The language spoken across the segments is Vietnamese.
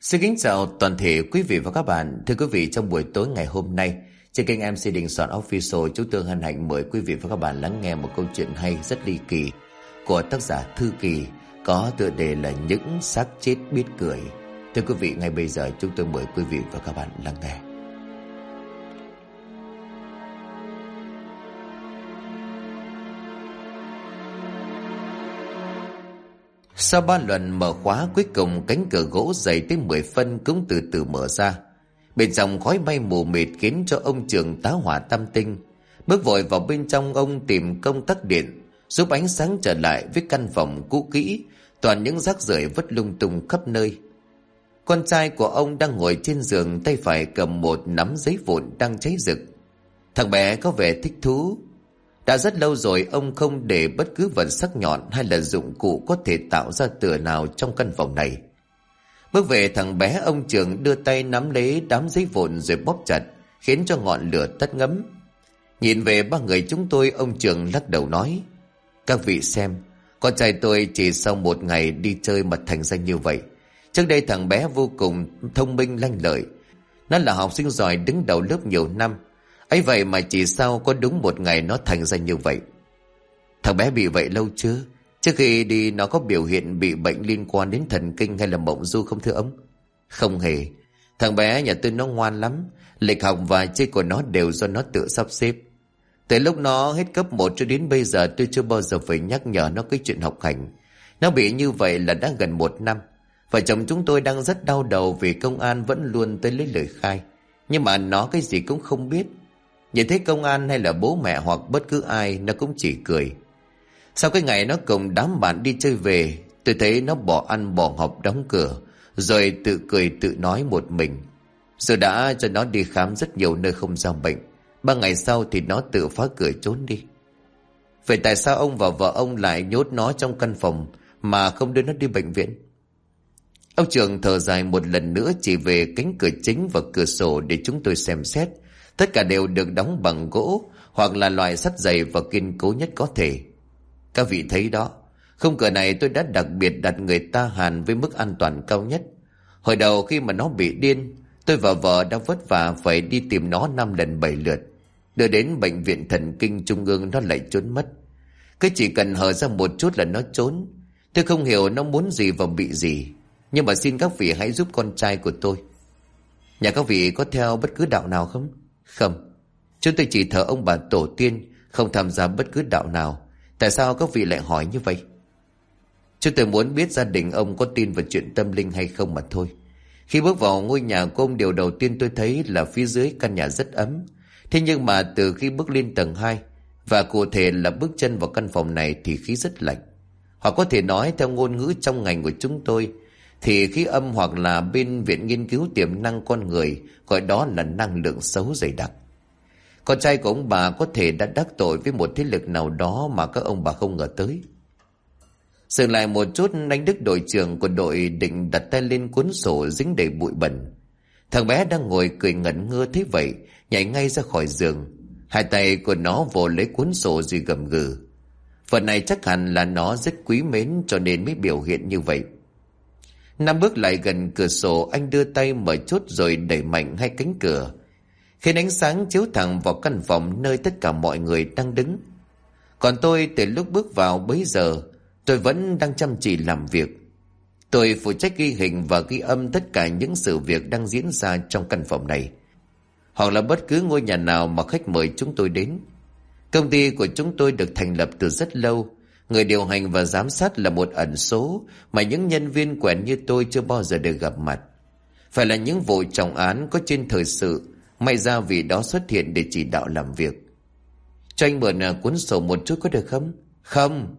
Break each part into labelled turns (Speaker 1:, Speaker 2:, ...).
Speaker 1: Xin kính chào toàn thể quý vị và các bạn. Thưa quý vị, trong buổi tối ngày hôm nay, trên kênh MC Đình Soạn Official, chúng tôi hân hạnh mời quý vị và các bạn lắng nghe một câu chuyện hay rất ly kỳ của tác giả Thư Kỳ, có tựa đề là Những xác chết biết cười. Thưa quý vị, ngay bây giờ chúng tôi mời quý vị và các bạn lắng nghe. Sau 3 lần mở khóa, cuối cùng cánh cửa gỗ dày tới 10 phân cũng từ từ mở ra. Bên trong khói bay mù mịt khiến cho ông Trường tá hỏa tam tinh. Bước vội vào bên trong, ông tìm công tắc điện giúp ánh sáng trở lại với căn phòng cũ kỹ, toàn những rác rưởi vứt lung tung khắp nơi. Con trai của ông đang ngồi trên giường, tay phải cầm một nắm giấy vụn đang cháy rực. Thằng bé có vẻ thích thú. Đã rất lâu rồi ông không để bất cứ vật sắc nhọn hay là dụng cụ có thể tạo ra tựa nào trong căn phòng này. Bước về thằng bé, ông Trường đưa tay nắm lấy đám giấy vụn rồi bóp chặt, khiến cho ngọn lửa tắt ngấm. Nhìn về ba người chúng tôi, ông Trường lắc đầu nói: "Các vị xem, con trai tôi chỉ sau một ngày đi chơi mà thành ra như vậy. Trước đây thằng bé vô cùng thông minh lanh lợi. Nó là học sinh giỏi đứng đầu lớp nhiều năm. Ấy vậy mà chỉ sau có đúng một ngày nó thành ra như vậy." "Thằng bé bị vậy lâu chưa? Trước khi đi nó có biểu hiện bị bệnh liên quan đến thần kinh hay là mộng du không thưa ông?" "Không hề. Thằng bé nhà tôi nó ngoan lắm. Lịch học và chơi của nó đều do nó tự sắp xếp. Từ lúc nó hết cấp 1 cho đến bây giờ tôi chưa bao giờ phải nhắc nhở nó cái chuyện học hành. Nó bị như vậy là đã gần 1 năm. Vợ chồng chúng tôi đang rất đau đầu vì công an vẫn luôn tới lấy lời khai. Nhưng mà nó cái gì cũng không biết. Nhìn thấy công an hay là bố mẹ hoặc bất cứ ai, nó cũng chỉ cười. Sau cái ngày nó cùng đám bạn đi chơi về, tôi thấy nó bỏ ăn bỏ học đóng cửa, rồi tự cười tự nói một mình. Rồi đã cho nó đi khám rất nhiều nơi không ra bệnh. 3 ngày sau thì nó tự phá cửa trốn đi." "Vậy tại sao ông và vợ ông lại nhốt nó trong căn phòng mà không đưa nó đi bệnh viện?" Ông Trường thở dài một lần nữa, chỉ về cánh cửa chính và cửa sổ để chúng tôi xem xét. Tất cả đều được đóng bằng gỗ hoặc là loại sắt dày và kiên cố nhất có thể. "Các vị thấy đó, khung cửa này tôi đã đặc biệt đặt người ta hàn với mức an toàn cao nhất. Hồi đầu khi mà nó bị điên, tôi và vợ đã vất vả phải đi tìm nó 5 lần 7 lượt. Đưa đến bệnh viện thần kinh trung ương nó lại trốn mất. Cứ chỉ cần hở ra một chút là nó trốn. Tôi không hiểu nó muốn gì và bị gì. Nhưng mà xin các vị hãy giúp con trai của tôi." "Nhà các vị có theo bất cứ đạo nào không?" "Không, chúng tôi chỉ thờ ông bà tổ tiên, không tham gia bất cứ đạo nào. Tại sao các vị lại hỏi như vậy?" "Chúng tôi muốn biết gia đình ông có tin vào chuyện tâm linh hay không mà thôi. Khi bước vào ngôi nhà của ông, điều đầu tiên tôi thấy là phía dưới căn nhà rất ấm. Thế nhưng mà từ khi bước lên tầng 2, và cụ thể là bước chân vào căn phòng này, thì khí rất lạnh. Hoặc có thể nói theo ngôn ngữ trong ngành của chúng tôi thì khí âm, hoặc là bên Viện Nghiên cứu Tiềm năng Con Người gọi đó là năng lượng xấu dày đặc. Con trai của ông bà có thể đã đắc tội với một thế lực nào đó mà các ông bà không ngờ tới." Dừng lại một chút, anh Đức, đội trưởng của đội, định đặt tay lên cuốn sổ dính đầy bụi bẩn. Thằng bé đang ngồi cười ngẩn ngơ thấy vậy, nhảy ngay ra khỏi giường. Hai tay của nó vồ lấy cuốn sổ rồi gầm gừ. Phần này chắc hẳn là nó rất quý mến cho nên mới biểu hiện như vậy. Năm bước lại gần cửa sổ, anh đưa tay mở chốt rồi đẩy mạnh hai cánh cửa, khiến ánh sáng chiếu thẳng vào căn phòng nơi tất cả mọi người đang đứng. Còn tôi, từ lúc bước vào bấy giờ, tôi vẫn đang chăm chỉ làm việc. Tôi phụ trách ghi hình và ghi âm tất cả những sự việc đang diễn ra trong căn phòng này, hoặc là bất cứ ngôi nhà nào mà khách mời chúng tôi đến. Công ty của chúng tôi được thành lập từ rất lâu. Người điều hành và giám sát là một ẩn số mà những nhân viên quen như tôi chưa bao giờ được gặp mặt. Phải là những vụ trọng án có trên thời sự, may ra vì đó xuất hiện để chỉ đạo làm việc. "Cho anh mượn cuốn sổ một chút có được không?" "Không."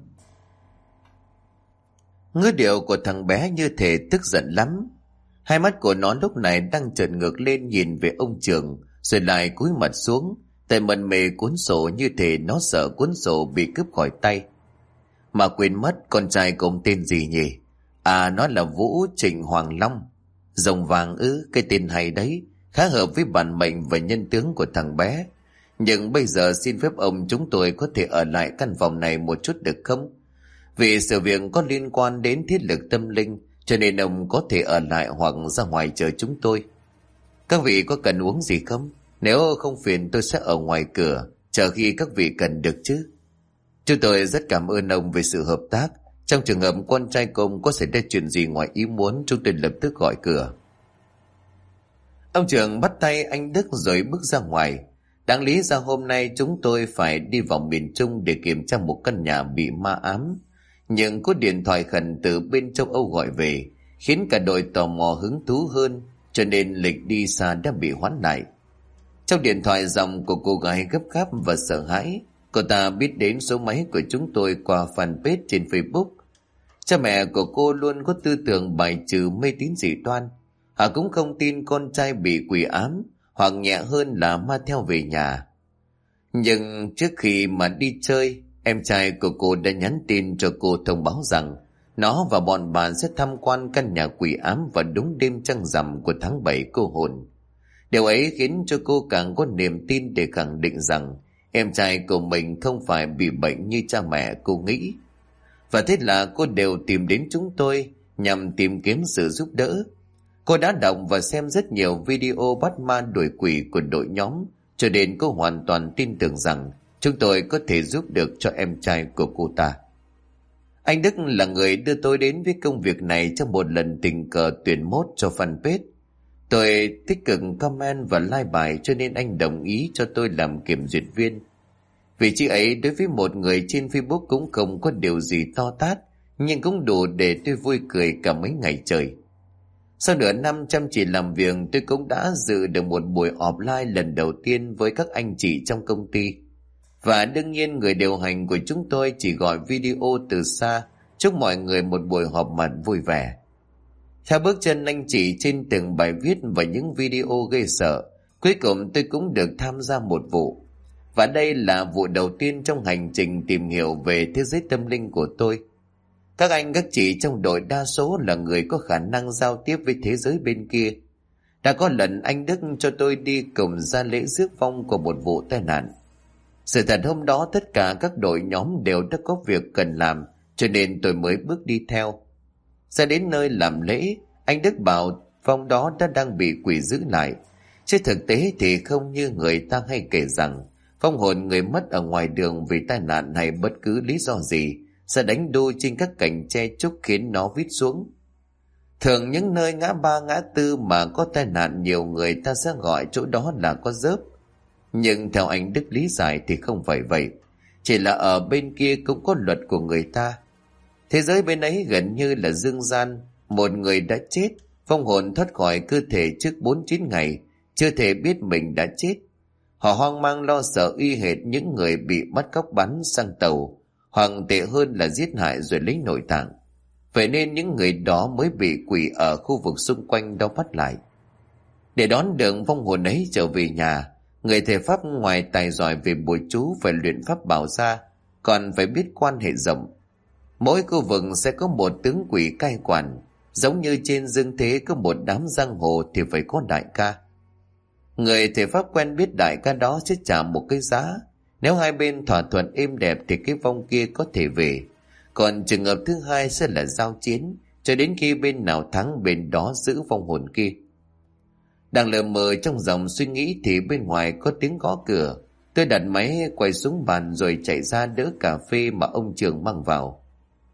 Speaker 1: Ngữ điệu của thằng bé như thể tức giận lắm. Hai mắt của nó lúc này đang trợn ngược lên nhìn về ông Trường, rồi lại cúi mặt xuống, tay mân mê cuốn sổ như thể nó sợ cuốn sổ bị cướp khỏi tay. Mà quên mất con trai của ông tên gì nhỉ? À, nó là Vũ Trịnh Hoàng Long. Rồng vàng ư, cái tên hay đấy, khá hợp với bản mệnh và nhân tướng của thằng bé. Nhưng bây giờ xin phép ông, chúng tôi có thể ở lại căn phòng này một chút được không? Vì sự việc có liên quan đến thiết lực tâm linh, cho nên ông có thể ở lại hoặc ra ngoài chờ chúng tôi. Các vị có cần uống gì không? Nếu không phiền tôi sẽ ở ngoài cửa chờ khi các vị cần được chứ. Chúng tôi rất cảm ơn ông về sự hợp tác. Trong trường hợp con trai của ông có xảy ra chuyện gì ngoài ý muốn, chúng tôi lập tức gọi cửa. Ông trưởng bắt tay anh Đức rồi bước ra ngoài. Đáng lý ra hôm nay chúng tôi phải đi vào miền Trung để kiểm tra một căn nhà bị ma ám. Nhưng có điện thoại khẩn từ bên châu Âu gọi về, khiến cả đội tò mò hứng thú hơn, cho nên lịch đi xa đã bị hoãn lại. Trong điện thoại giọng của cô gái gấp gáp và sợ hãi. Cô ta biết đến số máy của chúng tôi qua fanpage trên Facebook. Cha mẹ của cô luôn có tư tưởng bài trừ mê tín dị đoan. Họ cũng không tin con trai bị quỷ ám, hoặc nhẹ hơn là ma theo về nhà. Nhưng trước khi mà đi chơi, em trai của cô đã nhắn tin cho cô thông báo rằng nó và bọn bạn sẽ tham quan căn nhà quỷ ám vào đúng đêm trăng rằm của tháng 7 cô hồn. Điều ấy khiến cho cô càng có niềm tin để khẳng định rằng em trai của mình không phải bị bệnh như cha mẹ cô nghĩ. Và thế là cô đều tìm đến chúng tôi nhằm tìm kiếm sự giúp đỡ. Cô đã đọc và xem rất nhiều video bắt ma đuổi quỷ của đội nhóm, cho nên cô hoàn toàn tin tưởng rằng chúng tôi có thể giúp được cho em trai của cô ta. Anh Đức là người đưa tôi đến với công việc này trong một lần tình cờ tuyển mốt cho fanpage. Tôi tích cực comment và like bài, cho nên anh đồng ý cho tôi làm kiểm duyệt viên. Vị trí ấy đối với một người trên Facebook cũng không có điều gì to tát, nhưng cũng đủ để tôi vui cười cả mấy ngày trời. Sau nửa năm chăm chỉ làm việc, tôi cũng đã dự được một buổi offline lần đầu tiên với các anh chị trong công ty. Và đương nhiên người điều hành của chúng tôi chỉ gọi video từ xa, chúc mọi người một buổi họp mặt vui vẻ. Theo bước chân anh chị trên từng bài viết và những video gây sợ, cuối cùng tôi cũng được tham gia một vụ. Và đây là vụ đầu tiên trong hành trình tìm hiểu về thế giới tâm linh của tôi. Các anh các chị trong đội đa số là người có khả năng giao tiếp với thế giới bên kia. Đã có lần anh Đức cho tôi đi cùng ra lễ rước vong của một vụ tai nạn. Sự thật hôm đó tất cả các đội nhóm đều đã có việc cần làm, cho nên tôi mới bước đi theo. Ra đến nơi làm lễ, anh Đức bảo vong đó đang bị quỷ giữ lại. Chứ thực tế thì không như người ta hay kể rằng vong hồn người mất ở ngoài đường vì tai nạn hay bất cứ lý do gì sẽ đánh đôi trên các cành tre trúc khiến nó vít xuống. Thường những nơi ngã ba ngã tư mà có tai nạn, nhiều người ta sẽ gọi chỗ đó là có rớp. Nhưng theo anh Đức lý giải thì không phải vậy. Chỉ là ở bên kia cũng có luật của người ta. Thế giới bên ấy gần như là dương gian. Một người đã chết, vong hồn thoát khỏi cơ thể trước 49 ngày, chưa thể biết mình đã chết. Họ hoang mang lo sợ y hệt những người bị bắt cóc bắn sang tàu, hoặc tệ hơn là giết hại rồi lấy nội tạng. Vậy nên những người đó mới bị quỷ ở khu vực xung quanh đó bắt lại. Để đón được vong hồn ấy trở về nhà, người thầy pháp ngoài tài giỏi về bùa chú phải luyện pháp bảo ra, còn phải biết quan hệ rộng. Mỗi khu vực sẽ có một tướng quỷ cai quản, giống như trên dương thế có một đám giang hồ thì phải có đại ca. Người thầy pháp quen biết đại ca đó sẽ trả một cái giá. Nếu hai bên thỏa thuận êm đẹp thì cái vong kia có thể về. Còn trường hợp thứ hai sẽ là giao chiến, cho đến khi bên nào thắng bên đó giữ vong hồn kia. Đang lờ mờ trong dòng suy nghĩ thì bên ngoài có tiếng gõ cửa. Tôi đặt máy quay xuống bàn rồi chạy ra đỡ cà phê mà ông Trường mang vào.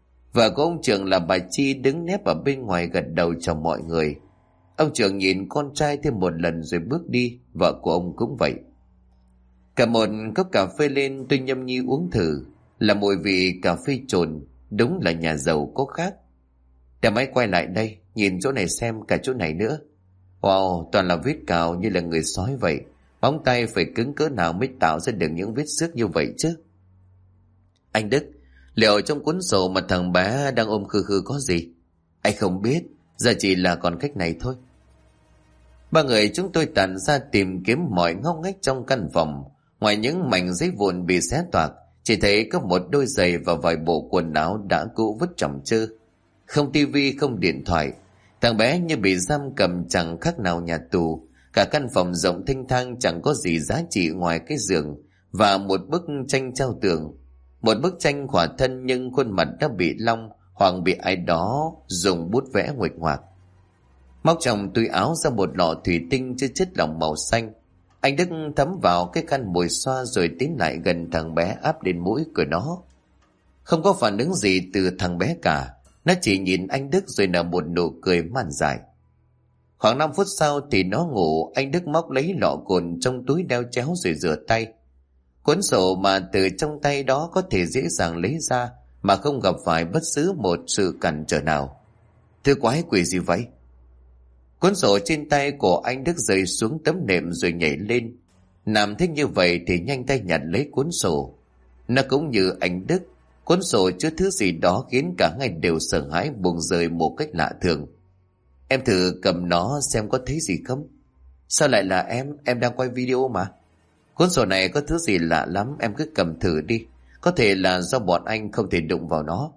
Speaker 1: Vợ của ông Trường là bà Chi đứng nép ở bên ngoài gật đầu chào mọi người. Ông Trường nhìn con trai thêm một lần rồi bước đi, vợ của ông cũng vậy. Cả một cốc cà phê lên, tôi nhâm nhi uống thử, là mùi vị cà phê trồn, đúng là nhà giàu có khác. Để máy quay lại đây, nhìn chỗ này xem, cả chỗ này nữa. Wow, toàn là vết cào như là người sói vậy. Móng tay phải cứng cỡ nào mới tạo ra được những vết xước như vậy chứ? Anh Đức, liệu trong cuốn sổ mà thằng bé đang ôm khư khư có gì? Anh không biết, giờ chỉ là còn cách này thôi. Ba người chúng tôi tản ra tìm kiếm mọi ngóc ngách trong căn phòng. Ngoài những mảnh giấy vụn bị xé toạc, chỉ thấy có một đôi giày và vài bộ quần áo đã cũ vứt chồng chơ. Không tivi, không điện thoại. Thằng bé như bị giam cầm chẳng khác nào nhà tù. Cả căn phòng rộng thênh thang chẳng có gì giá trị ngoài cái giường và một bức tranh treo tường. Một bức tranh khỏa thân nhưng khuôn mặt đã bị long hoặc bị ai đó dùng bút vẽ nguệch ngoạc. Móc trong túi áo ra một lọ thủy tinh chứa chất lỏng màu xanh. Anh Đức thấm vào cái khăn mùi xoa rồi tiến lại gần thằng bé áp lên mũi của nó. Không có phản ứng gì từ thằng bé cả. Nó chỉ nhìn anh Đức rồi nở một nụ cười man dại. Khoảng 5 phút sau thì nó ngủ. Anh Đức móc lấy lọ cồn trong túi đeo chéo rồi rửa tay. Cuốn sổ mà từ trong tay đó có thể dễ dàng lấy ra mà không gặp phải bất cứ một sự cản trở nào. Thứ quái quỷ gì vậy? Cuốn sổ trên tay của anh Đức rơi xuống tấm nệm rồi nhảy lên. Nam thích như vậy thì nhanh tay nhặt lấy cuốn sổ. Nó cũng như anh Đức, cuốn sổ chứa thứ gì đó khiến cả hai đều sợ hãi buông rơi một cách lạ thường. Em thử cầm nó xem có thấy gì không? Sao lại là em đang quay video mà. Cuốn sổ này có thứ gì lạ lắm, em cứ cầm thử đi. Có thể là do bọn anh không thể đụng vào nó.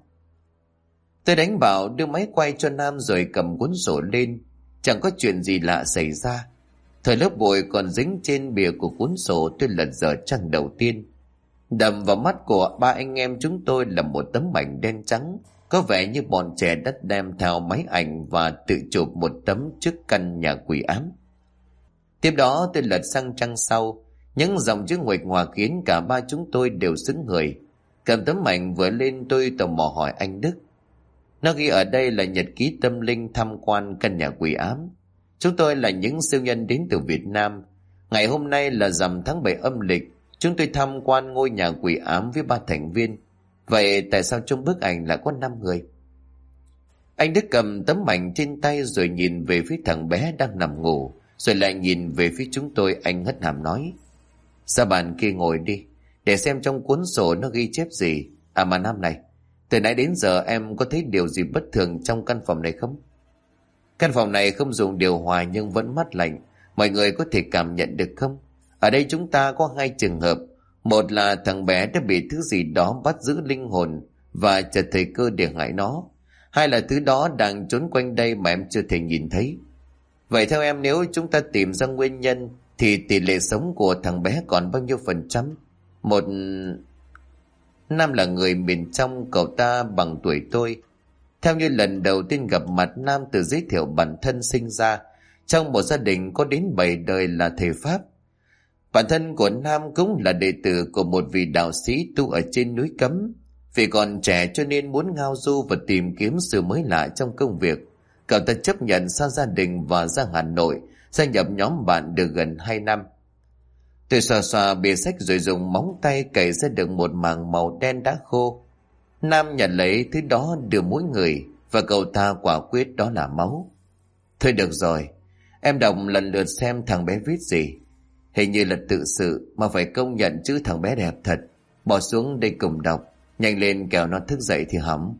Speaker 1: Tôi đánh bảo đưa máy quay cho Nam rồi cầm cuốn sổ lên. Chẳng có chuyện gì lạ xảy ra. Thời lớp bụi còn dính trên bìa của cuốn sổ, tôi lật dở trang đầu tiên. Đầm vào mắt của ba anh em chúng tôi là một tấm ảnh đen trắng. Có vẻ như bọn trẻ đã đem theo máy ảnh và tự chụp một tấm trước căn nhà quỷ ám. Tiếp đó tôi lật sang trang sau. Những dòng chữ nguệch ngoạc khiến cả ba chúng tôi đều sững người. Cầm tấm ảnh vừa lên tôi tò mò hỏi anh Đức. Nó ghi ở đây là nhật ký tâm linh tham quan căn nhà quỷ ám. Chúng tôi là những siêu nhân đến từ Việt Nam. Ngày hôm nay là rằm tháng 7 âm lịch. Chúng tôi tham quan ngôi nhà quỷ ám với 3 thành viên. Vậy tại sao trong bức ảnh lại có 5 người? Anh Đức cầm tấm ảnh trên tay rồi nhìn về phía thằng bé đang nằm ngủ. Rồi lại nhìn về phía chúng tôi. Anh hất hàm nói: Ra bàn kia ngồi đi, để xem trong cuốn sổ nó ghi chép gì. À mà Nam này, từ nãy đến giờ em có thấy điều gì bất thường trong căn phòng này không? Căn phòng này không dùng điều hòa nhưng vẫn mát lạnh. Mọi người có thể cảm nhận được không? Ở đây chúng ta có 2 trường hợp. Một là thằng bé đã bị thứ gì đó bắt giữ linh hồn và chờ thời cơ để hại nó. Hai là thứ đó đang trốn quanh đây mà em chưa thể nhìn thấy. Vậy theo em, nếu chúng ta tìm ra nguyên nhân thì tỷ lệ sống của thằng bé còn bao nhiêu %? Một... Nam là người miền trong, cậu ta bằng tuổi tôi. Theo như lần đầu tiên gặp mặt, Nam tự giới thiệu bản thân sinh ra trong một gia đình có đến 7 đời là thầy Pháp. Bản thân của Nam cũng là đệ tử của một vị đạo sĩ tu ở trên núi Cấm. Vì còn trẻ cho nên muốn ngao du và tìm kiếm sự mới lạ trong công việc. Cậu ta chấp nhận xa gia đình và ra Hà Nội, gia nhập nhóm bạn được gần 2 năm. Tôi xoa xoa bìa sách rồi dùng móng tay cày ra được một mảng màu đen đã khô. Nam nhận lấy thứ đó đưa mỗi người và cậu ta quả quyết đó là máu. Thôi được rồi, em đọc lần lượt xem thằng bé viết gì. Hình như là tự sự mà phải công nhận chữ thằng bé đẹp thật. Bỏ xuống đây cùng đọc, nhanh lên kẻo nó thức dậy thì hỏng.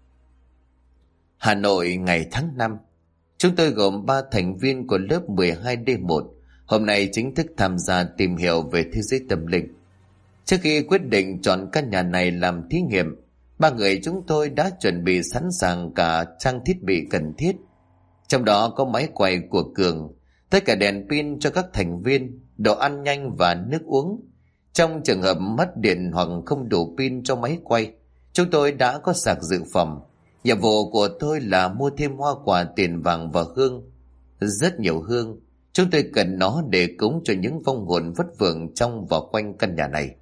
Speaker 1: Hà Nội, ngày tháng 5. Chúng tôi gồm 3 thành viên của lớp 12D1 hôm nay chính thức tham gia tìm hiểu về thế giới tâm linh. Trước khi quyết định chọn căn nhà này làm thí nghiệm, 3 người chúng tôi đã chuẩn bị sẵn sàng cả trang thiết bị cần thiết. Trong đó có máy quay của Cường, tất cả đèn pin cho các thành viên, đồ ăn nhanh và nước uống. Trong trường hợp mất điện hoặc không đủ pin cho máy quay, chúng tôi đã có sạc dự phòng. Nhiệm vụ của tôi là mua thêm hoa quả, tiền vàng và hương. Rất nhiều hương. Chúng tôi cần nó để cúng cho những vong hồn vất vưởng trong và quanh căn nhà này.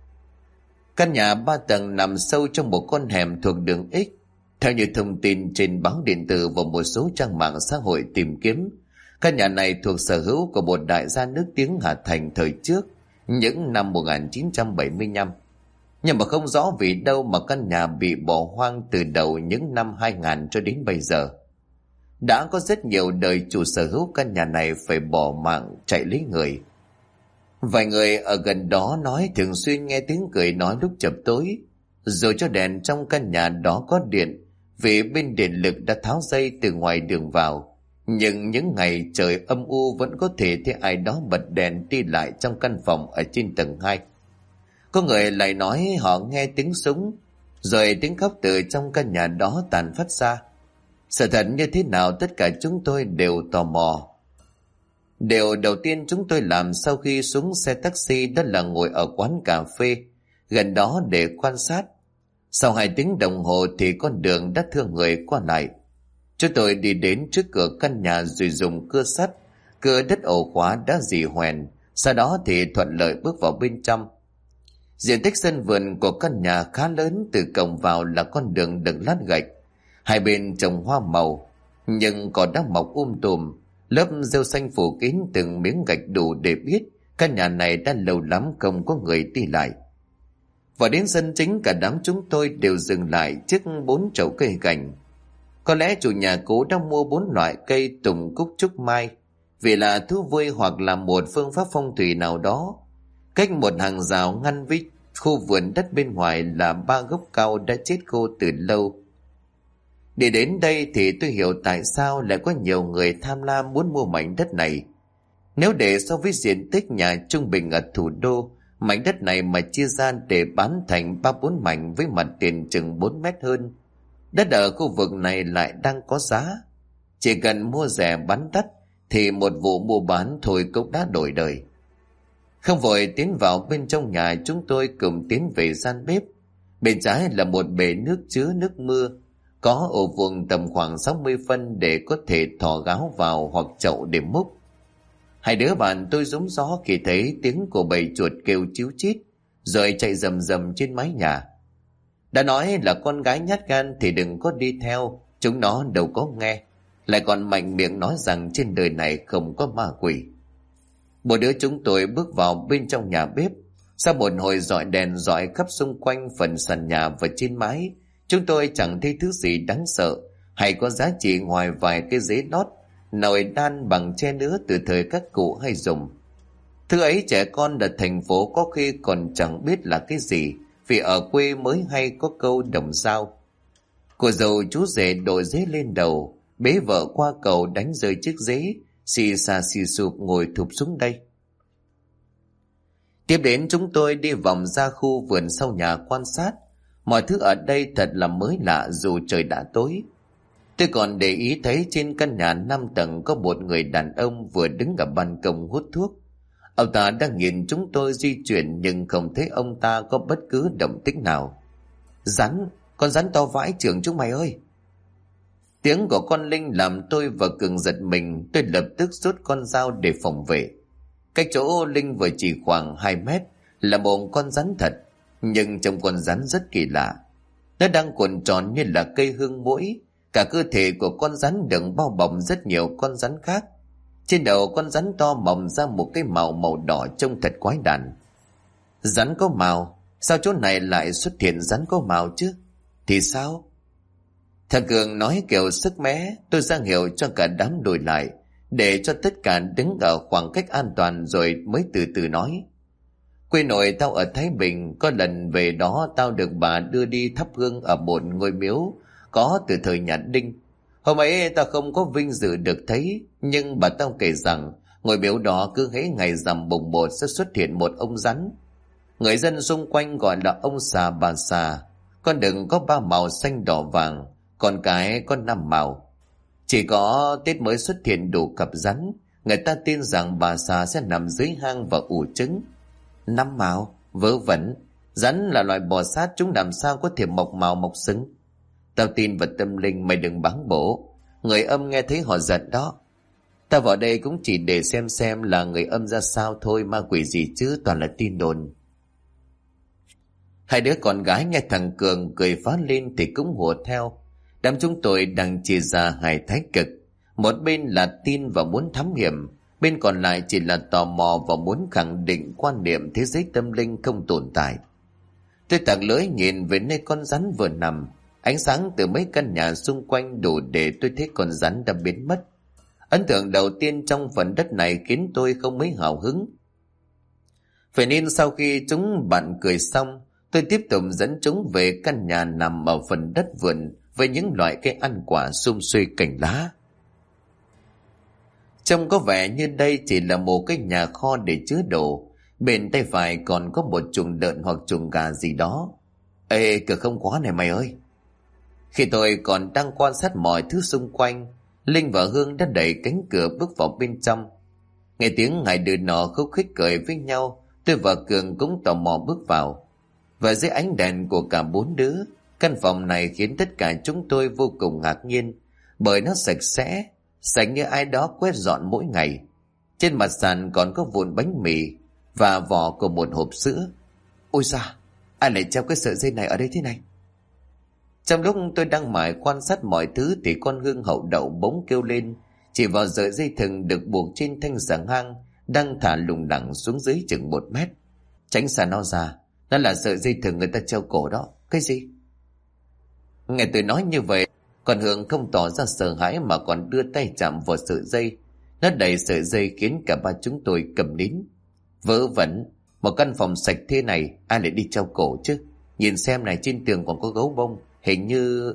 Speaker 1: Căn nhà 3 tầng nằm sâu trong một con hẻm thuộc đường X. Theo như thông tin trên báo điện tử và một số trang mạng xã hội tìm kiếm, căn nhà này thuộc sở hữu của một đại gia nước tiếng Hà Thành thời trước, những năm 1975. Nhưng mà không rõ vì đâu mà căn nhà bị bỏ hoang từ đầu những năm 2000 cho đến bây giờ. Đã có rất nhiều đời chủ sở hữu căn nhà này phải bỏ mạng chạy lấy người. Vài người ở gần đó nói thường xuyên nghe tiếng cười nói lúc chập tối, rồi cho đèn trong căn nhà đó có điện, vì bên điện lực đã tháo dây từ ngoài đường vào. Nhưng những ngày trời âm u vẫn có thể thấy ai đó bật đèn đi lại trong căn phòng ở trên tầng 2. Có người lại nói họ nghe tiếng súng, rồi tiếng khóc từ trong căn nhà đó tàn phát ra. Sự thật như thế nào tất cả chúng tôi đều tò mò. Điều đầu tiên chúng tôi làm sau khi xuống xe taxi đó là ngồi ở quán cà phê gần đó để quan sát. Sau 2 tiếng đồng hồ thì con đường đã thưa người qua lại. Chúng tôi đi đến trước cửa căn nhà rồi dùng cưa sắt, cưa đất ổ khóa đã dì hoèn, sau đó thì thuận lợi bước vào bên trong. Diện tích sân vườn của căn nhà khá lớn, từ cổng vào là con đường đựng lát gạch. Hai bên trồng hoa màu, nhưng cỏ đã mọc tùm, lớp rêu xanh phủ kín từng miếng gạch đủ để biết căn nhà này đã lâu lắm không có người đi lại. Vào đến sân chính, cả đám chúng tôi đều dừng lại trước 4 chậu cây cảnh. Có lẽ chủ nhà cũ đã mua 4 loại cây tùng, cúc, trúc, mai, vì là thú vui hoặc là một phương pháp phong thủy nào đó. Cách một hàng rào ngăn với khu vườn đất bên ngoài là 3 gốc cao đã chết khô từ lâu. Để đến đây thì tôi hiểu tại sao lại có nhiều người tham lam muốn mua mảnh đất này. Nếu để so với diện tích nhà trung bình ở thủ đô, mảnh đất này mà chia ra để bán thành 3-4 mảnh với mặt tiền chừng 4 mét hơn. Đất ở khu vực này lại đang có giá. Chỉ cần mua rẻ bán đắt thì một vụ mua bán thôi cũng đã đổi đời. Không vội tiến vào bên trong nhà, chúng tôi cùng tiến về gian bếp. Bên trái là một bể nước chứa nước mưa, có ổ vuông tầm khoảng 60 phân để có thể thò gáo vào hoặc chậu để múc. Hai đứa bạn tôi rúm gió khi thấy tiếng của bầy chuột kêu chíu chít rồi chạy rầm rầm trên mái nhà. Đã nói là con gái nhát gan thì đừng có đi theo, chúng nó đâu có nghe, lại còn mạnh miệng nói rằng trên đời này không có ma quỷ. Một đứa chúng tôi bước vào bên trong nhà bếp. Sau một hồi dọi đèn dọi khắp xung quanh phần sàn nhà và trên mái, chúng tôi chẳng thấy thứ gì đáng sợ hay có giá trị ngoài vài cái giấy lót, nồi đan bằng tre nứa từ thời các cụ hay dùng. Thứ ấy trẻ con ở thành phố có khi còn chẳng biết là cái gì, vì ở quê mới hay có câu đồng dao. Cô dâu chú rể đội dế lên đầu, bế vợ qua cầu đánh rơi chiếc dế, xì xà xì sụp ngồi thụp xuống đây. Tiếp đến chúng tôi đi vòng ra khu vườn sau nhà quan sát. Mọi thứ ở đây thật là mới lạ dù trời đã tối. Tôi còn để ý thấy trên căn nhà 5 tầng có một người đàn ông vừa đứng ở ban công hút thuốc. Ông ta đang nhìn chúng tôi di chuyển nhưng không thấy ông ta có bất cứ động tĩnh nào. Rắn, con rắn to vãi chưởng chúng mày ơi! Tiếng của con Linh làm tôi và Cường giật mình. Tôi lập tức rút con dao để phòng vệ. Cách chỗ Linh vừa chỉ khoảng 2 mét là một con rắn thật, nhưng trông con rắn rất kỳ lạ. Nó đang cuộn tròn như là cây hương muỗi. Cả cơ thể của con rắn được bao bọc rất nhiều con rắn khác. Trên đầu con rắn to mọc ra một cái màu đỏ trông thật quái đản. Rắn có màu? Sao chỗ này lại xuất hiện rắn có màu chứ? Thì sao? Thằng Cường nói kiểu sức mé. Tôi ra hiệu cho cả đám lùi lại, để cho tất cả đứng ở khoảng cách an toàn rồi mới từ từ nói. Quê nội tao ở Thái Bình, có lần về đó tao được bà đưa đi thắp hương ở một ngôi miếu có từ thời nhà Đinh. Hôm ấy tao không có vinh dự được thấy, nhưng bà tao kể rằng ngôi miếu đó cứ hễ ngày rằm mùng 1 sẽ xuất hiện một ông rắn. Người dân xung quanh gọi là ông xà bà xà. Con đừng có 3 màu xanh đỏ vàng, còn cái có 5 màu. Chỉ có Tết mới xuất hiện đủ cặp rắn. Người ta tin rằng bà xà sẽ nằm dưới hang và ủ trứng. 5 màu? Vớ vẩn. Rắn là loài bò sát, chúng làm sao có thể mọc màu mọc xứng. Tao tin vào tâm linh, mày đừng báng bổ. Người âm nghe thấy họ giận đó. Tao vào đây cũng chỉ để xem là người âm ra sao thôi, ma quỷ gì chứ, toàn là tin đồn. Hai đứa con gái nghe thằng Cường cười phá lên thì cũng hùa theo. Đám chúng tôi đang chia ra hai thái cực. Một bên là tin và muốn thám hiểm, bên còn lại chỉ là tò mò và muốn khẳng định quan niệm thế giới tâm linh không tồn tại. Tôi tặc lưỡi nhìn về nơi con rắn vừa nằm. Ánh sáng từ mấy căn nhà xung quanh đủ để tôi thấy con rắn đã biến mất. Ấn tượng đầu tiên trong phần đất này khiến tôi không mấy hào hứng. Vậy nên sau khi chúng bạn cười xong, tôi tiếp tục dẫn chúng về căn nhà nằm ở phần đất vườn với những loại cây ăn quả sum xuê cành lá. Trông có vẻ như đây chỉ là một cái nhà kho để chứa đồ. Bên tay phải còn có một chuồng lợn hoặc chuồng gà gì đó. Ê, cửa không khóa này mày ơi! Khi tôi còn đang quan sát mọi thứ xung quanh, Linh và Hương đã đẩy cánh cửa bước vào bên trong. Nghe tiếng hai đứa nó khúc khích cười với nhau, tôi và Cường cũng tò mò bước vào. Và dưới ánh đèn của cả 4 đứa, Căn phòng này khiến tất cả chúng tôi vô cùng ngạc nhiên, bởi nó sạch sẽ, sạch như ai đó quét dọn mỗi ngày. Trên mặt sàn còn có vụn bánh mì và vỏ của một hộp sữa. Ôi da, ai lại treo cái sợi dây này ở đây thế này? Trong lúc tôi đang mải quan sát mọi thứ thì con Hương hậu đậu bỗng kêu lên, chỉ vào sợi dây thừng được buộc trên thanh xà hang đang thả lủng lẳng xuống dưới chừng 1 mét. Tránh xa nó ra, nó là sợi dây thừng người ta treo cổ đó. Cái gì? Nghe tôi nói như vậy, con Hương không tỏ ra sợ hãi mà còn đưa tay chạm vào sợi dây. Nó đẩy sợi dây khiến cả ba chúng tôi cầm nín. Vớ vẩn, một căn phòng sạch thế này ai lại đi treo cổ chứ? Nhìn xem này, trên tường còn có gấu bông, hình như...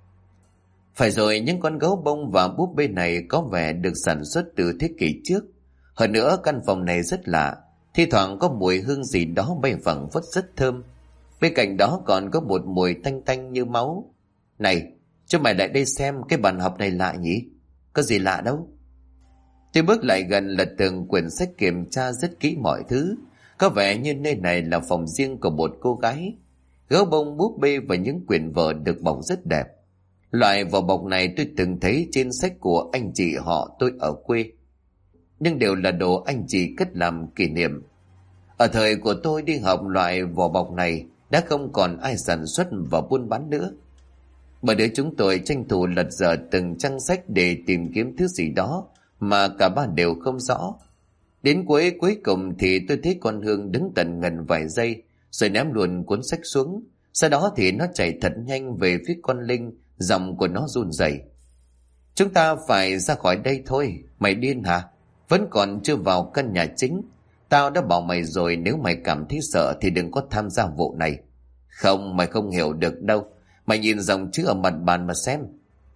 Speaker 1: Phải rồi, những con gấu bông và búp bê này có vẻ được sản xuất từ thế kỷ trước. Hơn nữa căn phòng này rất lạ, thi thoảng có mùi hương gì đó bay phẳng phất rất thơm. Bên cạnh đó còn có một mùi tanh tanh như máu. Này, chúng mày lại đây xem, cái bàn học này lạ nhỉ? Có gì lạ đâu. Tôi bước lại gần lật từng quyển sách kiểm tra rất kỹ mọi thứ. Có vẻ như nơi này là phòng riêng của một cô gái. Gấu bông, búp bê và những quyển vở được bọc rất đẹp. Loại vỏ bọc này tôi từng thấy trên sách của anh chị họ tôi ở quê, nhưng đều là đồ anh chị cất làm kỷ niệm. Ở thời của tôi đi học, loại vỏ bọc này đã không còn ai sản xuất và buôn bán nữa. Bởi đứa chúng tôi tranh thủ lật dở từng trang sách để tìm kiếm thứ gì đó mà cả ba đều không rõ. Đến cuối cùng thì tôi thấy con Hương đứng tận ngần vài giây rồi ném luôn cuốn sách xuống. Sau đó thì nó chạy thật nhanh về phía con Linh, giọng của nó run rẩy. Chúng ta phải ra khỏi đây thôi. Mày điên hả? Vẫn còn chưa vào căn nhà chính. Tao đã bảo mày rồi, nếu mày cảm thấy sợ thì đừng có tham gia vụ này. Không, mày không hiểu được đâu. Mày nhìn dòng chữ ở mặt bàn mà xem.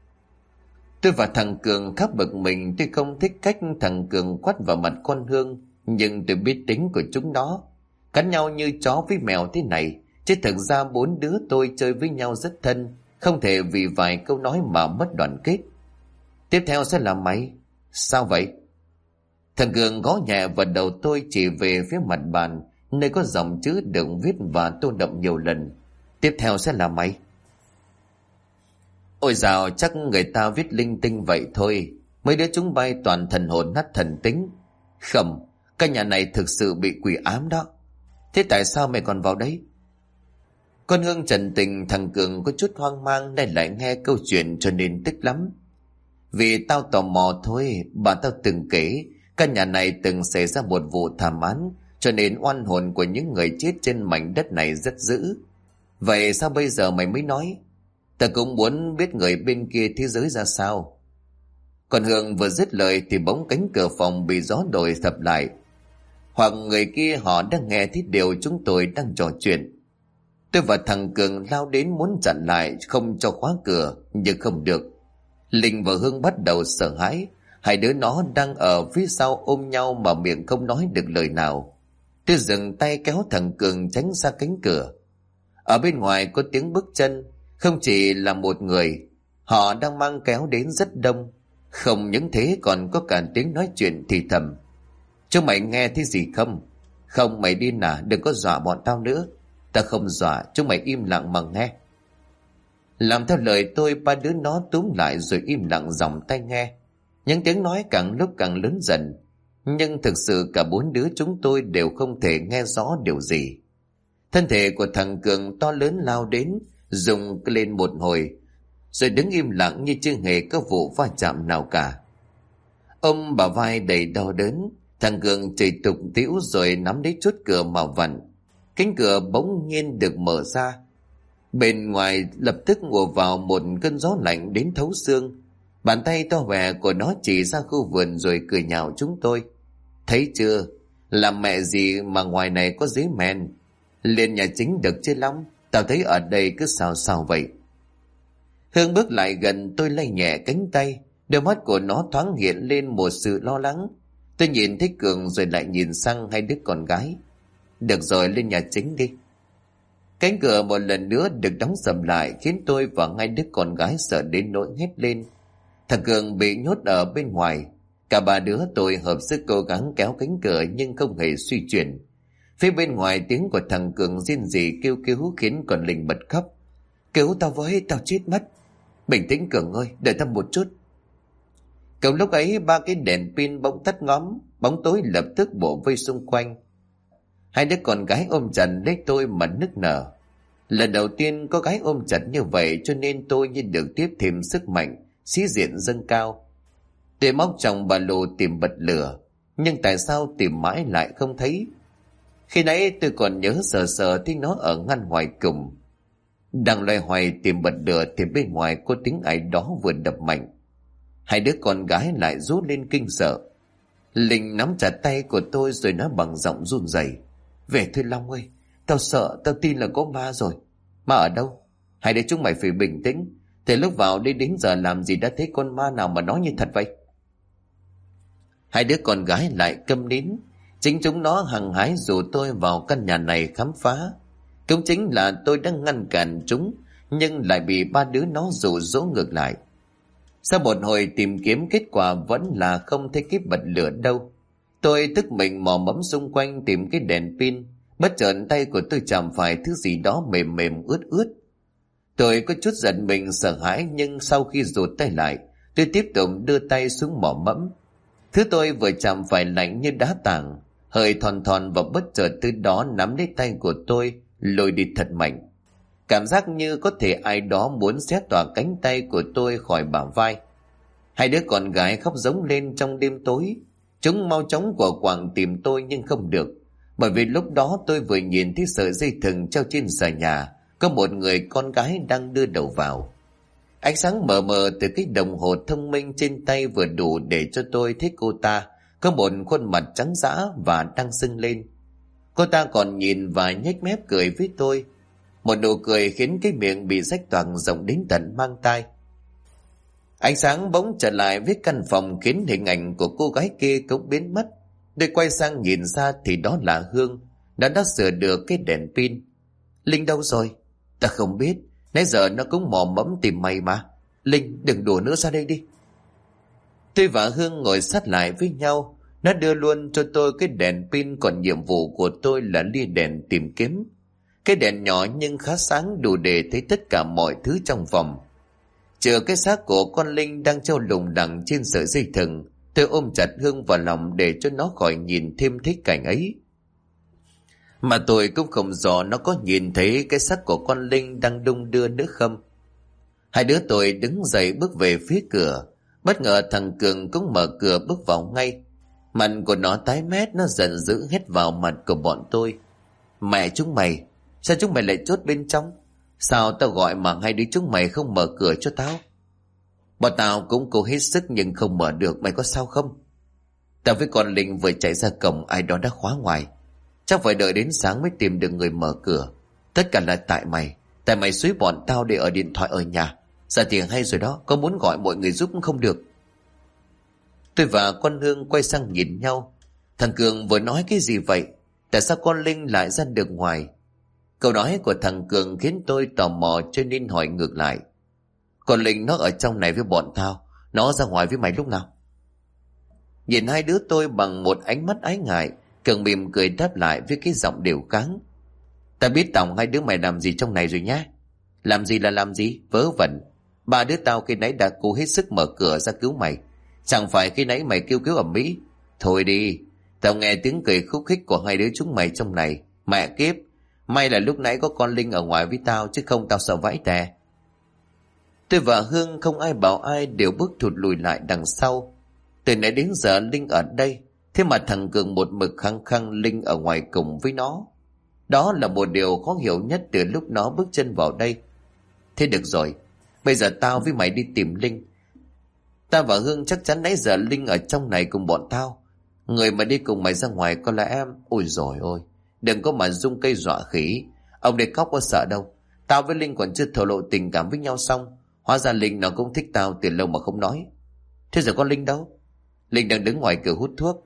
Speaker 1: Tôi và thằng Cường khá bực mình. Tôi không thích cách thằng Cường quát vào mặt con Hương, nhưng tôi biết tính của chúng nó. Cắn nhau như chó với mèo thế này, chứ thực ra 4 đứa tôi chơi với nhau rất thân, không thể vì vài câu nói mà mất đoàn kết. Tiếp theo sẽ là mày. Sao vậy? Thằng Cường gõ nhẹ vào đầu tôi, chỉ về phía mặt bàn nơi có dòng chữ được viết và tô đậm nhiều lần. Tiếp theo sẽ là mày. Ôi dào, chắc người ta viết linh tinh vậy thôi. Mấy đứa chúng bay toàn thần hồn nát thần tính. Không, căn nhà này thực sự bị quỷ ám đó. Thế tại sao mày còn vào đấy? Con Hương trần tình, thằng Cường có chút hoang mang nên lại nghe câu chuyện cho nên tức lắm. Vì tao tò mò thôi, bà tao từng kể căn nhà này từng xảy ra một vụ thảm án, cho nên oan hồn của những người chết trên mảnh đất này rất dữ. Vậy sao bây giờ mày mới nói? Ta cũng muốn biết người bên kia thế giới ra sao. Còn Hương vừa dứt lời thì bỗng cánh cửa phòng bị gió đổi thập lại. Hoặc người kia họ đang nghe thấy điều chúng tôi đang trò chuyện. Tôi và thằng Cường lao đến muốn chặn lại không cho khóa cửa, nhưng không được. Linh và Hương bắt đầu sợ hãi. Hai đứa nó đang ở phía sau ôm nhau mà miệng không nói được lời nào. Tôi dừng tay kéo thằng Cường tránh ra cánh cửa. Ở bên ngoài có tiếng bước chân, không chỉ là một người, họ đang mang kéo đến rất đông. Không những thế còn có cả tiếng nói chuyện thì thầm. Chúng mày nghe thấy gì không? Không, mày điên à, đừng có dọa bọn tao nữa. Ta không dọa, chúng mày im lặng mà nghe. Làm theo lời tôi, ba đứa nó túm lại rồi im lặng giòng tai nghe. Những tiếng nói càng lúc càng lớn dần, nhưng thực sự cả 4 đứa chúng tôi đều không thể nghe rõ điều gì. Thân thể của thằng Cường to lớn lao đến, rung lên một hồi, rồi đứng im lặng như chưa hề có vụ va chạm nào cả. Ông bà vai đầy đau đớn, thằng Cường chửi tục tĩu rồi nắm lấy chốt cửa mà vặn. Cánh cửa bỗng nhiên được mở ra. Bên ngoài lập tức ùa vào một cơn gió lạnh đến thấu xương. Bàn tay to vẻ của nó chỉ ra khu vườn rồi cười nhạo chúng tôi. Thấy chưa, làm mẹ gì mà ngoài này có giấy men. Lên nhà chính được chứ Long, tao thấy ở đây cứ sao sao vậy. Hương bước lại gần tôi, lay nhẹ cánh tay. Đôi mắt của nó thoáng hiện lên một sự lo lắng. Tôi nhìn thấy Cường rồi lại nhìn sang hai đứa con gái. Được rồi, lên nhà chính đi. Cánh cửa một lần nữa được đóng sầm lại, khiến tôi và hai đứa con gái sợ đến nỗi hét lên. Thằng Cường bị nhốt ở bên ngoài. Cả ba đứa tôi hợp sức cố gắng kéo cánh cửa nhưng không hề suy chuyển. Phía bên ngoài tiếng của thằng Cường rên rỉ kêu cứu khiến con Linh bật khóc. Cứu tao với, tao chết mất. Bình tĩnh Cường ơi, đợi tao một chút. Cùng lúc ấy 3 cái đèn pin bỗng tắt ngóm, bóng tối lập tức bổ vây xung quanh. Hai đứa con gái ôm chặt lấy tôi mà nức nở. Lần đầu tiên có gái ôm chặt như vậy, cho nên tôi như được tiếp thêm sức mạnh, sĩ diện dâng cao. Tôi móc trong ba lô tìm bật lửa, nhưng tại sao tìm mãi lại không thấy? Khi nãy tôi còn nhớ sờ sờ thấy nó ở ngăn ngoài cùng. Đang loay hoay tìm bật lửa thì bên ngoài có tiếng ai đó vừa đập mạnh. Hai đứa con gái lại rú lên kinh sợ. Linh nắm chặt tay của tôi rồi nói bằng giọng run rẩy: Về thôi Long ơi, tao sợ, tao tin là có ma rồi. Ma ở đâu? Hai đứa chúng mày phải bình tĩnh. Thế lúc vào đây đến giờ làm gì đã thấy con ma nào mà nói như thật vậy? Hai đứa con gái lại câm nín. Chính chúng nó hăng hái rủ tôi vào căn nhà này khám phá. Cũng chính là tôi đã ngăn cản chúng, nhưng lại bị 3 đứa nó dụ dỗ ngược lại. Sau một hồi tìm kiếm, kết quả vẫn là không thấy cái bật lửa đâu. Tôi tức mình mò mẫm xung quanh tìm cái đèn pin. Bất chợt tay của tôi chạm phải thứ gì đó mềm mềm ướt ướt. Tôi có chút giận mình sợ hãi, nhưng sau khi rụt tay lại, tôi tiếp tục đưa tay xuống mò mẫm. Thứ tôi vừa chạm phải lạnh như đá tảng, hơi thòn thòn, và bất chợt từ đó nắm lấy tay của tôi lôi đi thật mạnh. Cảm giác như có thể ai đó muốn xé toạc cánh tay của tôi khỏi bả vai. Hai đứa con gái khóc rống lên trong đêm tối. Chúng mau chóng của quảng tìm tôi nhưng không được, bởi vì lúc đó tôi vừa nhìn thấy sợi dây thừng treo trên xà nhà, có một người con gái đang đưa đầu vào. Ánh sáng mờ mờ từ cái đồng hồ thông minh trên tay vừa đủ để cho tôi thấy cô ta có một khuôn mặt trắng dã và đang sưng lên. Cô ta còn nhìn và nhếch mép cười với tôi, một nụ cười khiến cái miệng bị rách toạc rộng đến tận mang tai. Ánh sáng bỗng trở lại với căn phòng, khiến hình ảnh của cô gái kia cũng biến mất. Tôi quay sang nhìn ra thì đó là Hương, đã sửa được cái đèn pin. Linh đâu rồi? Ta không biết, nãy giờ nó cũng mò mẫm tìm mày mà. Linh, đừng đùa nữa, ra đây đi. Tôi và Hương ngồi sát lại với nhau. Nó đưa luôn cho tôi cái đèn pin, còn nhiệm vụ của tôi là lia đèn tìm kiếm. Cái đèn nhỏ nhưng khá sáng, đủ để thấy tất cả mọi thứ trong phòng. Trừ cái xác của con Linh đang treo lủng lẳng trên sợi dây thừng, tôi ôm chặt Hương vào lòng để cho nó khỏi nhìn thêm thấy cảnh ấy. Mà tôi cũng không rõ nó có nhìn thấy cái xác của con Linh đang đung đưa nữa không. Hai đứa tôi đứng dậy bước về phía cửa. Bất ngờ thằng Cường cũng mở cửa bước vào ngay. Mặt của nó tái mét, nó giận dữ hét vào mặt của bọn tôi: Mẹ chúng mày, sao chúng mày lại chốt bên trong? Sao tao gọi mà hai đứa chúng mày không mở cửa cho tao? Bọn tao cũng cố hết sức nhưng không mở được, mày có sao không? Tao với con Linh vừa chạy ra cổng, ai đó đã khóa ngoài. Chắc phải đợi đến sáng mới tìm được người mở cửa. Tất cả là tại mày xúi bọn tao để ở điện thoại ở nhà. Giờ thì hay rồi đó, có muốn gọi mọi người giúp cũng không được. Tôi và con Hương quay sang nhìn nhau. Thằng Cường vừa nói cái gì vậy? Tại sao con Linh lại ra được ngoài? Câu nói của thằng Cường khiến tôi tò mò, cho nên hỏi ngược lại: Con Linh nó ở trong này với bọn tao, nó ra ngoài với mày lúc nào? Nhìn hai đứa tôi bằng một ánh mắt ái ngại, Cường mỉm cười đáp lại với cái giọng đều kháng: Ta biết tổng hai đứa mày làm gì trong này rồi nhá. Làm gì là làm gì, vớ vẩn. 3 đứa tao khi nãy đã cố hết sức mở cửa ra cứu mày. Chẳng phải khi nãy mày kêu ầm ĩ? Thôi đi, tao nghe tiếng cười khúc khích của hai đứa chúng mày trong này. Mẹ kiếp, may là lúc nãy có con Linh ở ngoài với tao, chứ không tao sợ vãi tè. Tôi và Hương không ai bảo ai, đều bước thụt lùi lại đằng sau. Từ nãy đến giờ Linh ở đây, thế mà thằng Cường một mực khăng khăng Linh ở ngoài cùng với nó. Đó là một điều khó hiểu nhất từ lúc nó bước chân vào đây. Thế được rồi, bây giờ tao với mày đi tìm Linh. Ta và Hương chắc chắn nãy giờ Linh ở trong này cùng bọn tao. Người mà đi cùng mày ra ngoài có là em. Ôi dồi ôi, đừng có mà rung cây dọa khỉ. Ông đây cóc có sợ đâu. Tao với Linh còn chưa thổ lộ tình cảm với nhau xong, hóa ra Linh nó cũng thích tao từ lâu mà không nói. Thế giờ con Linh đâu? Linh đang đứng ngoài cửa hút thuốc.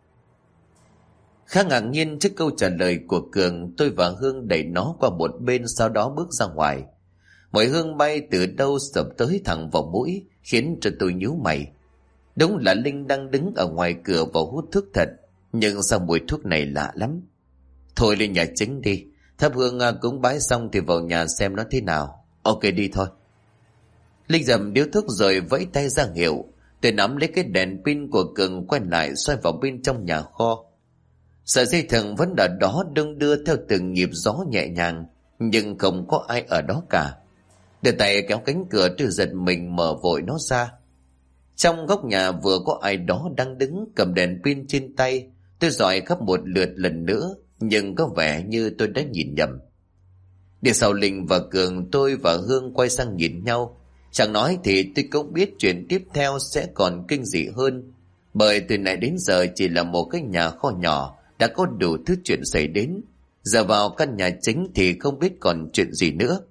Speaker 1: Khá ngạc nhiên trước câu trả lời của Cường, tôi và Hương đẩy nó qua một bên, sau đó bước ra ngoài. Mùi hương bay từ đâu sập tới thẳng vào mũi, khiến cho tôi nhíu mày. Đúng là Linh đang đứng ở ngoài cửa và hút thuốc thật, nhưng sao mùi thuốc này lạ lắm. Thôi lên nhà chính đi, thắp hương cúng bái xong thì vào nhà xem nó thế nào. Ok đi thôi. Linh dầm điếu thuốc rồi vẫy tay ra hiệu. Tôi nắm lấy cái đèn pin của Cường quay lại xoay vào bên trong nhà kho. Sợi dây thừng vẫn ở đó đung đưa theo từng nhịp gió nhẹ nhàng, nhưng không có ai ở đó cả. Đưa tay kéo cánh cửa, tôi giật mình mở vội nó ra. Trong góc nhà vừa có ai đó đang đứng cầm đèn pin trên tay. Tôi dọi khắp một lượt lần nữa, nhưng có vẻ như tôi đã nhìn nhầm. Đi sau Linh và Cường, tôi và Hương quay sang nhìn nhau. Chẳng nói thì tôi cũng biết chuyện tiếp theo sẽ còn kinh dị hơn, bởi từ nãy đến giờ chỉ là một cái nhà kho nhỏ đã có đủ thứ chuyện xảy đến. Giờ vào căn nhà chính thì không biết còn chuyện gì nữa.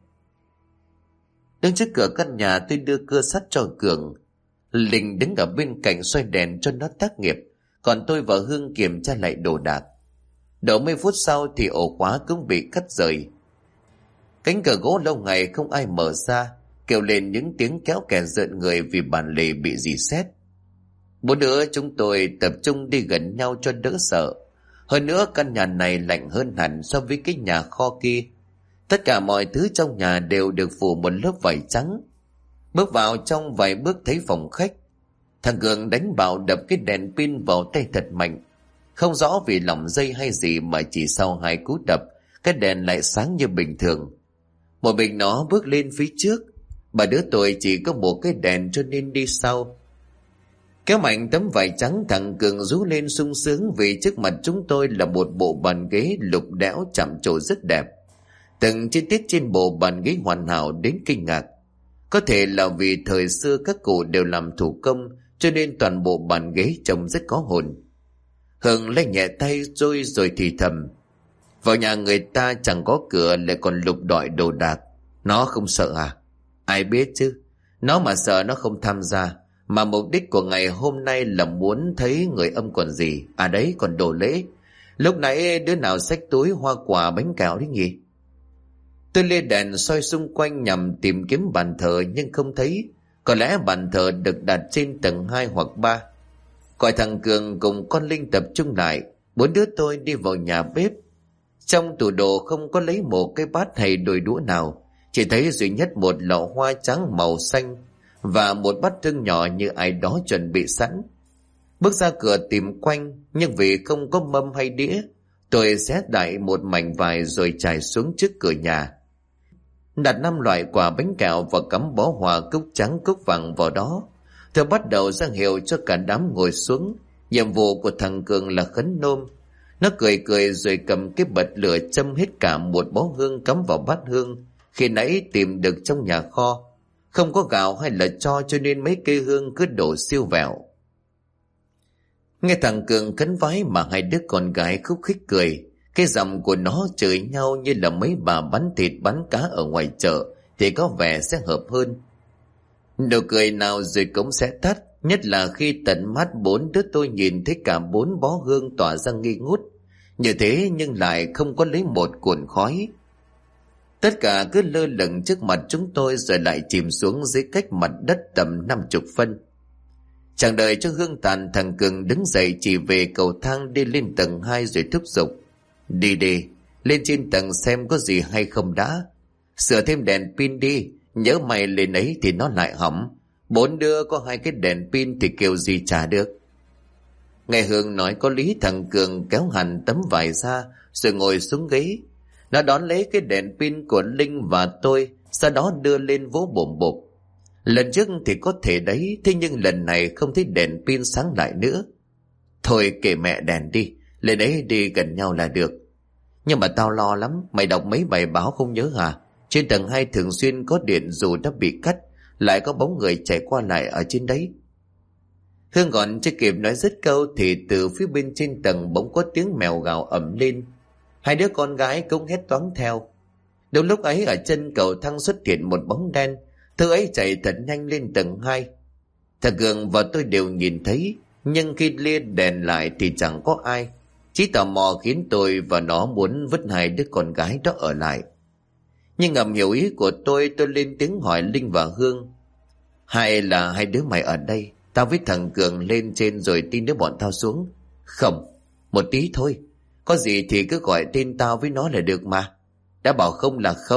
Speaker 1: Đứng trước cửa căn nhà, tôi đưa cưa sắt cho Cường. Linh đứng ở bên cạnh xoay đèn cho nó tác nghiệp, còn tôi và Hương kiểm tra lại đồ đạc. Độ mấy phút sau thì ổ khóa cũng bị cắt rời. Cánh cửa gỗ lâu ngày không ai mở ra, kêu lên những tiếng kéo kè rợn người vì bản lề bị rỉ sét. Bốn đứa chúng tôi tập trung đi gần nhau cho đỡ sợ. Hơn nữa căn nhà này lạnh hơn hẳn so với cái nhà kho kia. Tất cả mọi thứ trong nhà đều được phủ một lớp vải trắng. Bước vào trong vài bước thấy phòng khách. Thằng Cường đánh bạo đập cái đèn pin vào tay thật mạnh. Không rõ vì lỏng dây hay gì mà chỉ sau 2 cú đập, cái đèn lại sáng như bình thường. Một mình nó bước lên phía trước. Ba đứa tôi chỉ có một cái đèn cho nên đi sau. Kéo mạnh tấm vải trắng, thằng Cường rú lên sung sướng vì trước mặt chúng tôi là một bộ bàn ghế lục đẽo chạm trổ rất đẹp. Từng chi tiết trên bộ bàn ghế hoàn hảo đến kinh ngạc. Có thể là vì thời xưa các cụ đều làm thủ công cho nên toàn bộ bàn ghế trông rất có hồn. Hương lấy nhẹ tay rồi thì thầm: vào nhà người ta chẳng có cửa lại còn lục đọi đồ đạc, nó không sợ à? Ai biết chứ, nó mà sợ nó không tham gia. Mà mục đích của ngày hôm nay là muốn thấy người âm còn gì. À đấy, còn đồ lễ. Lúc nãy đứa nào xách túi hoa quả bánh kẹo đấy nhỉ? Tôi lê đèn soi xung quanh nhằm tìm kiếm bàn thờ nhưng không thấy. Có lẽ bàn thờ được đặt trên tầng 2 hoặc 3. Gọi thằng Cường cùng con Linh tập trung lại. 4 đứa tôi đi vào nhà bếp. Trong tủ đồ không có lấy một cái bát hay đôi đũa nào, chỉ thấy duy nhất một lọ hoa trắng màu xanh và một bát tương nhỏ như ai đó chuẩn bị sẵn. Bước ra cửa tìm quanh, nhưng vì không có mâm hay đĩa, tôi xé đại một mảnh vải rồi trải xuống trước cửa nhà. Đặt 5 loại quả bánh kẹo và cắm bó hoa cúc trắng cúc vàng vào đó. Tôi bắt đầu ra hiệu cho cả đám ngồi xuống. Nhiệm vụ của thằng Cường là khấn nôm. Nó cười cười rồi cầm cái bật lửa châm hết cả một bó hương cắm vào bát hương khi nãy tìm được trong nhà kho. Không có gạo hay là tro cho nên mấy cây hương cứ đổ siêu vẹo. Nghe thằng Cường khấn vái mà hai đứa con gái khúc khích cười. Cái giọng của nó chửi nhau như là mấy bà bán thịt bán cá ở ngoài chợ thì có vẻ sẽ hợp hơn. Nụ cười nào rồi cũng sẽ tắt, nhất là khi tận mắt 4 đứa tôi nhìn thấy cả 4 bó hương tỏa ra nghi ngút. Như thế nhưng lại không có lấy một cuộn khói. Tất cả cứ lơ lửng trước mặt chúng tôi rồi lại chìm xuống dưới cách mặt đất tầm 50 phân. Chẳng đợi cho hương tàn, thằng Cường đứng dậy chỉ về cầu thang đi lên tầng 2 rồi thúc giục: đi đi, lên trên tầng xem có gì hay không đã. Sửa thêm đèn pin đi, nhớ mày lên ấy thì nó lại hỏng. 4 đứa có 2 cái đèn pin thì kiểu gì trả được. Nghe Hương nói có lý, thằng Cường kéo hẳn tấm vải ra rồi ngồi xuống ghế. Nó đón lấy cái đèn pin của Linh và tôi, sau đó đưa lên vỗ bồm bộp. Lần trước thì có thể đấy, thế nhưng lần này không thấy đèn pin sáng lại nữa. Thôi kệ mẹ đèn đi, lên đấy đi gần nhau là được. Nhưng mà tao lo lắm, mày đọc mấy bài báo không nhớ hả? Trên tầng 2 thường xuyên có điện dù đã bị cắt, lại có bóng người chạy qua lại ở trên đấy. Hương còn chưa kịp nói dứt câu thì từ phía bên trên tầng bỗng có tiếng mèo gào ầm lên. Hai đứa con gái cũng hét toáng theo. Đúng lúc ấy ở chân cầu thang xuất hiện một bóng đen, thứ ấy chạy thật nhanh lên tầng 2. Thằng Cường và tôi đều nhìn thấy, nhưng khi lên đèn lại thì chẳng có ai. Chỉ tò mò khiến tôi và nó muốn vứt hai đứa con gái đó ở lại. Nhưng ngầm hiểu ý của tôi lên tiếng hỏi Linh và Hương: hay là hai đứa mày ở đây, tao với thằng Cường lên trên rồi tin đứa bọn tao xuống? Không, một tí thôi, có gì thì cứ gọi tên tao với nó là được mà. Đã bảo không là không,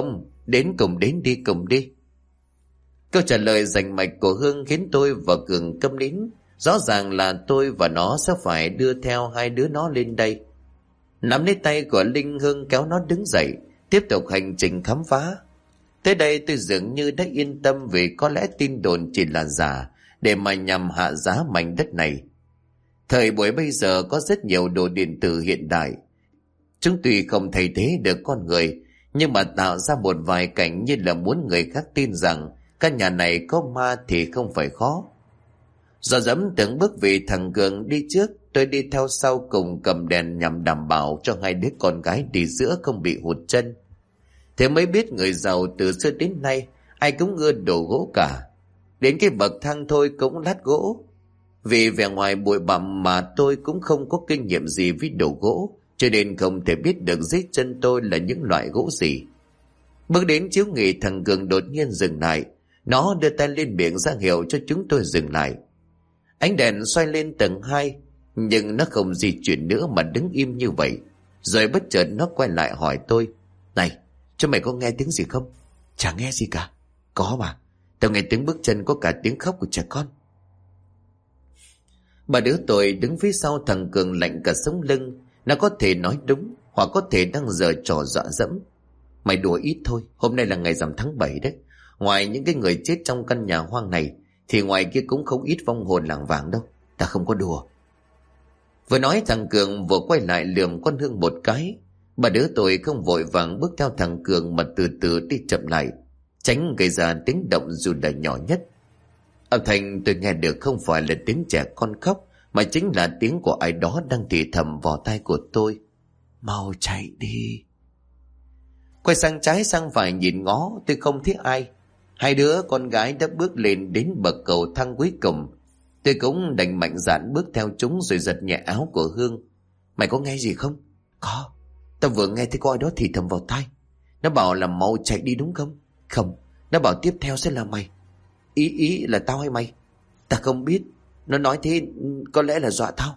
Speaker 1: Đến cùng đi. Câu trả lời rành mạch của Hương khiến tôi và Cường câm nín. Rõ ràng là tôi và nó sẽ phải đưa theo hai đứa nó lên đây. Nắm lấy tay của Linh, Hương kéo nó đứng dậy, tiếp tục hành trình khám phá. Tới đây tôi dường như đã yên tâm, vì có lẽ tin đồn chỉ là giả để mà nhằm hạ giá mảnh đất này. Thời buổi bây giờ có rất nhiều đồ điện tử hiện đại. Chúng tuy không thay thế được con người, nhưng mà tạo ra một vài cảnh như là muốn người khác tin rằng căn nhà này có ma thì không phải khó. Do dẫm từng bước vì thằng Cường đi trước, tôi đi theo sau cùng cầm đèn nhằm đảm bảo cho hai đứa con gái đi giữa không bị hụt chân. Thế mới biết người giàu từ xưa đến nay ai cũng ưa đồ gỗ cả. Đến cái bậc thang thôi cũng lát gỗ. Vì vẻ ngoài bụi bặm mà tôi cũng không có kinh nghiệm gì với đồ gỗ, cho nên không thể biết được dưới chân tôi là những loại gỗ gì. Bước đến chiếu nghị, thằng Cường đột nhiên dừng lại. Nó đưa tay lên miệng ra hiệu cho chúng tôi dừng lại. Ánh đèn xoay lên tầng 2, nhưng nó không di chuyển nữa mà đứng im như vậy. Rồi bất chợt nó quay lại hỏi tôi: "Này, cho mày có nghe tiếng gì không?" "Chả nghe gì cả." "Có mà, tao nghe tiếng bước chân, có cả tiếng khóc của trẻ con." Ba đứa tôi đứng phía sau thằng Cường lạnh cả sống lưng. Nó có thể nói đúng, hoặc có thể đang giở trò dọa dẫm. "Mày đùa ít thôi, hôm nay là ngày rằm tháng 7 đấy. Ngoài những cái người chết trong căn nhà hoang này thì ngoài kia cũng không ít vong hồn làng vàng đâu. Ta không có đùa." Vừa nói thằng Cường vừa quay lại lườm con Hương một cái. Ba đứa tôi không vội vàng bước theo thằng Cường mà từ từ đi chậm lại, tránh gây ra tiếng động dù là nhỏ nhất. Âm thanh tôi nghe được không phải là tiếng trẻ con khóc, mà chính là tiếng của ai đó đang thì thầm vào tai của tôi: "Mau chạy đi." Quay sang trái sang phải nhìn ngó, tôi không thấy ai. Hai đứa con gái đã bước lên đến bậc cầu thang cuối cùng. Tôi cũng đành mạnh dạn bước theo chúng rồi giật nhẹ áo của Hương. "Mày có nghe gì không?" "Có, tao vừa nghe thấy có ai đó thì thầm vào tai. Nó bảo là mau chạy đi đúng không?" "Không, nó bảo tiếp theo sẽ là mày." Ý là tao hay mày?" "Ta không biết, nó nói thế có lẽ là dọa tao."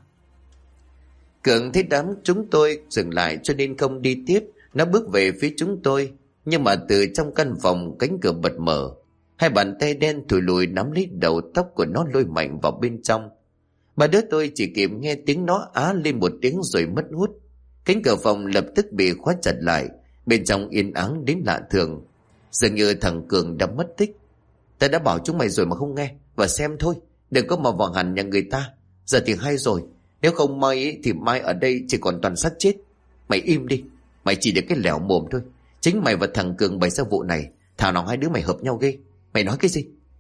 Speaker 1: Cường thấy đám chúng tôi dừng lại cho nên không đi tiếp. Nó bước về phía chúng tôi, nhưng mà từ trong căn phòng cánh cửa bật mở. Hai bàn tay đen thùi lùi nắm lấy đầu tóc của nó lôi mạnh vào bên trong. Ba đứa tôi chỉ kịp nghe tiếng nó á lên một tiếng rồi mất hút. Cánh cửa phòng lập tức bị khóa chặt lại. Bên trong yên ắng đến lạ thường, dường như thằng Cường đã mất tích. "Ta đã bảo chúng mày rồi mà không nghe. Và xem thôi, đừng có mà vào hẳn nhà người ta. Giờ thì hay rồi, nếu không may thì mai ở đây chỉ còn toàn xác chết. Mày im đi, mày chỉ được cái lẻo mồm thôi. Chính mày và thằng Cường bày ra vụ này, thảo nào hai đứa mày hợp nhau ghê. Mày nói cái gì?"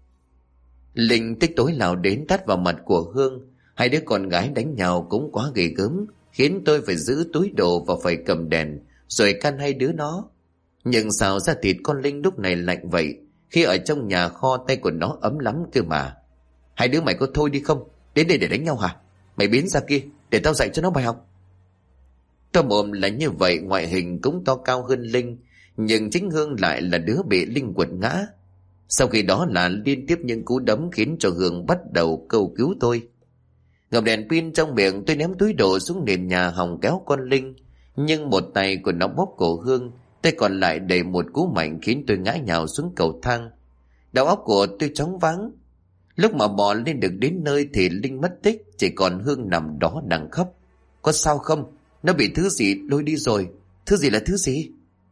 Speaker 1: Linh tích tối lao đến tát vào mặt của Hương. Hai đứa con gái đánh nhau cũng quá ghê gớm, khiến tôi phải giữ túi đồ và phải cầm đèn rồi can hai đứa nó. Nhưng sao da thịt con Linh lúc này lạnh vậy, khi ở trong nhà kho tay của nó ấm lắm cơ mà. "Hai đứa mày có thôi đi không? Đến đây để đánh nhau hả? Mày biến ra kia để tao dạy cho nó bài học." To mồm là như vậy, ngoại hình cũng to cao hơn Linh, nhưng chính Hương lại là đứa bị Linh quật ngã. Sau khi đó là liên tiếp những cú đấm khiến cho Hương bắt đầu cầu cứu tôi. Ngậm đèn pin trong miệng, tôi ném túi đồ xuống nền nhà hòng kéo con Linh, nhưng một tay của nó bóp cổ Hương, tay còn lại đẩy một cú mạnh khiến tôi ngã nhào xuống cầu thang. Đầu óc của tôi chóng váng. Lúc mà bò lên được đến nơi thì Linh mất tích, chỉ còn Hương nằm đó đang khóc. "Có sao không? Nó bị thứ gì lôi đi rồi." "Thứ gì là thứ gì?"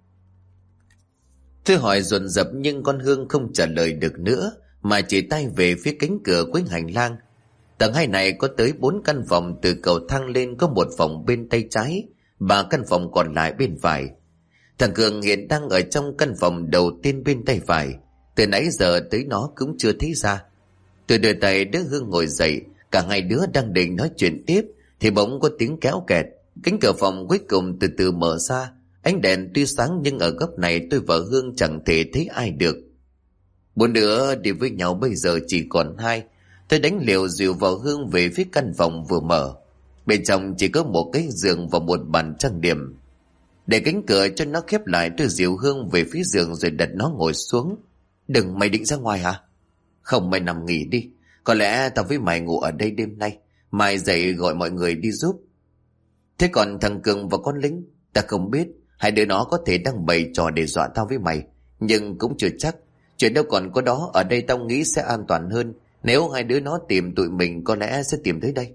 Speaker 1: Tôi hỏi dồn dập nhưng con Hương không trả lời được nữa, mà chỉ tay về phía cánh cửa cuối hành lang. Tầng 2 này có tới 4 căn phòng, từ cầu thang lên có một phòng bên tay trái, 3 căn phòng còn lại bên phải. Thằng Cường hiện đang ở trong căn phòng đầu tiên bên tay phải. Từ nãy giờ tới nó cũng chưa thấy ra. Tôi đưa tay đỡ Hương ngồi dậy. Cả hai đứa đang định nói chuyện tiếp thì bỗng có tiếng kéo kẹt. Cánh cửa phòng cuối cùng từ từ mở ra. Ánh đèn tuy sáng nhưng ở góc này tôi và Hương chẳng thể thấy ai được. 4 đứa đi với nhau bây giờ chỉ còn 2. Tôi đánh liều dìu vào Hương về phía căn phòng vừa mở. Bên trong chỉ có một cái giường và một bàn trang điểm. Để cánh cửa cho nó khép lại, tôi dìu Hương về phía giường rồi đặt nó ngồi xuống. "Đừng, mày định ra ngoài hả?" "Không, mày nằm nghỉ đi. Có lẽ tao với mày ngủ ở đây đêm nay. Mai dậy gọi mọi người đi giúp." "Thế còn thằng Cường và con Lính?" "Ta không biết. Hai đứa nó có thể đang bày trò để dọa tao với mày. Nhưng cũng chưa chắc. Chuyện đâu còn có đó, ở đây tao nghĩ sẽ an toàn hơn. Nếu hai đứa nó tìm tụi mình có lẽ sẽ tìm tới đây.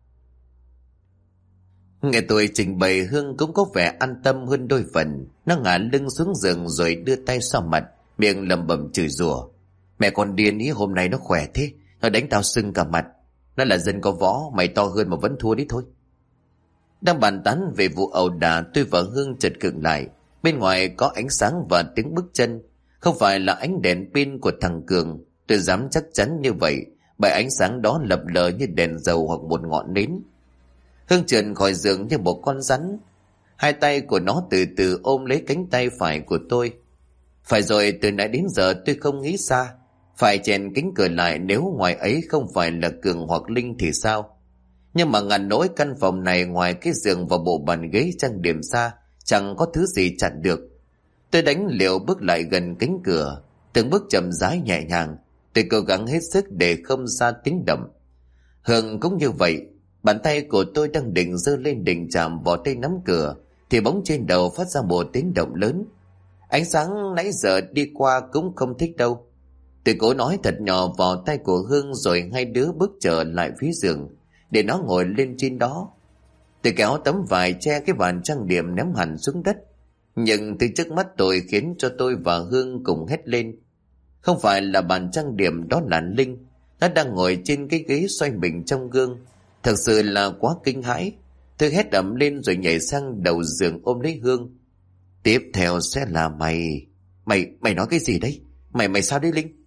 Speaker 1: Nghe tôi trình bày, Hương cũng có vẻ an tâm hơn đôi phần. Nó ngả lưng xuống giường rồi đưa tay xoa mặt, miệng lẩm bẩm chửi rủa. Mẹ con điên ý, hôm nay nó khỏe thế, nó đánh tao sưng cả mặt. Nó là dân có võ, mày to hơn mà vẫn thua đấy thôi. Đang bàn tán về vụ ẩu đả, tôi và Hương chợt khựng lại. Bên ngoài có ánh sáng và tiếng bước chân. Không phải là ánh đèn pin của thằng Cường, tôi dám chắc chắn như vậy, bởi ánh sáng đó lập lờ như đèn dầu hoặc một ngọn nến. Hương trườn khỏi giường như một con rắn. Hai tay của nó từ từ ôm lấy cánh tay phải của tôi. Phải rồi, từ nãy đến giờ tôi không nghĩ xa. Phải chèn cánh cửa lại, nếu ngoài ấy không phải là Cường hoặc Linh thì sao? Nhưng mà ngàn nỗi căn phòng này ngoài cái giường và bộ bàn ghế trang điểm xa, chẳng có thứ gì chặn được. Tôi đánh liều bước lại gần cánh cửa, từng bước chậm rãi nhẹ nhàng. Tôi cố gắng hết sức để không ra tiếng động. Hương cũng như vậy. Bàn tay của tôi đang định giơ lên định chạm vào tay nắm cửa, thì bỗng trên đầu phát ra một tiếng động lớn. Ánh sáng nãy giờ đi qua cũng không thích đâu. Tôi cố nói thật nhỏ vào tay của Hương, rồi hai đứa bước trở lại phía giường để nó ngồi lên trên đó. Tôi kéo tấm vải che cái bàn trang điểm ném hẳn xuống đất. Nhưng từ trước mắt tôi khiến cho tôi và Hương cùng hét lên. Không phải là bàn trang điểm, đó là Linh. Nó đang ngồi trên cái ghế xoay mình trong gương. Thật sự là quá kinh hãi. Tôi hét ầm lên rồi nhảy sang đầu giường ôm lấy Hương. Tiếp theo sẽ là mày. Mày nói cái gì đấy? Mày sao đấy Linh?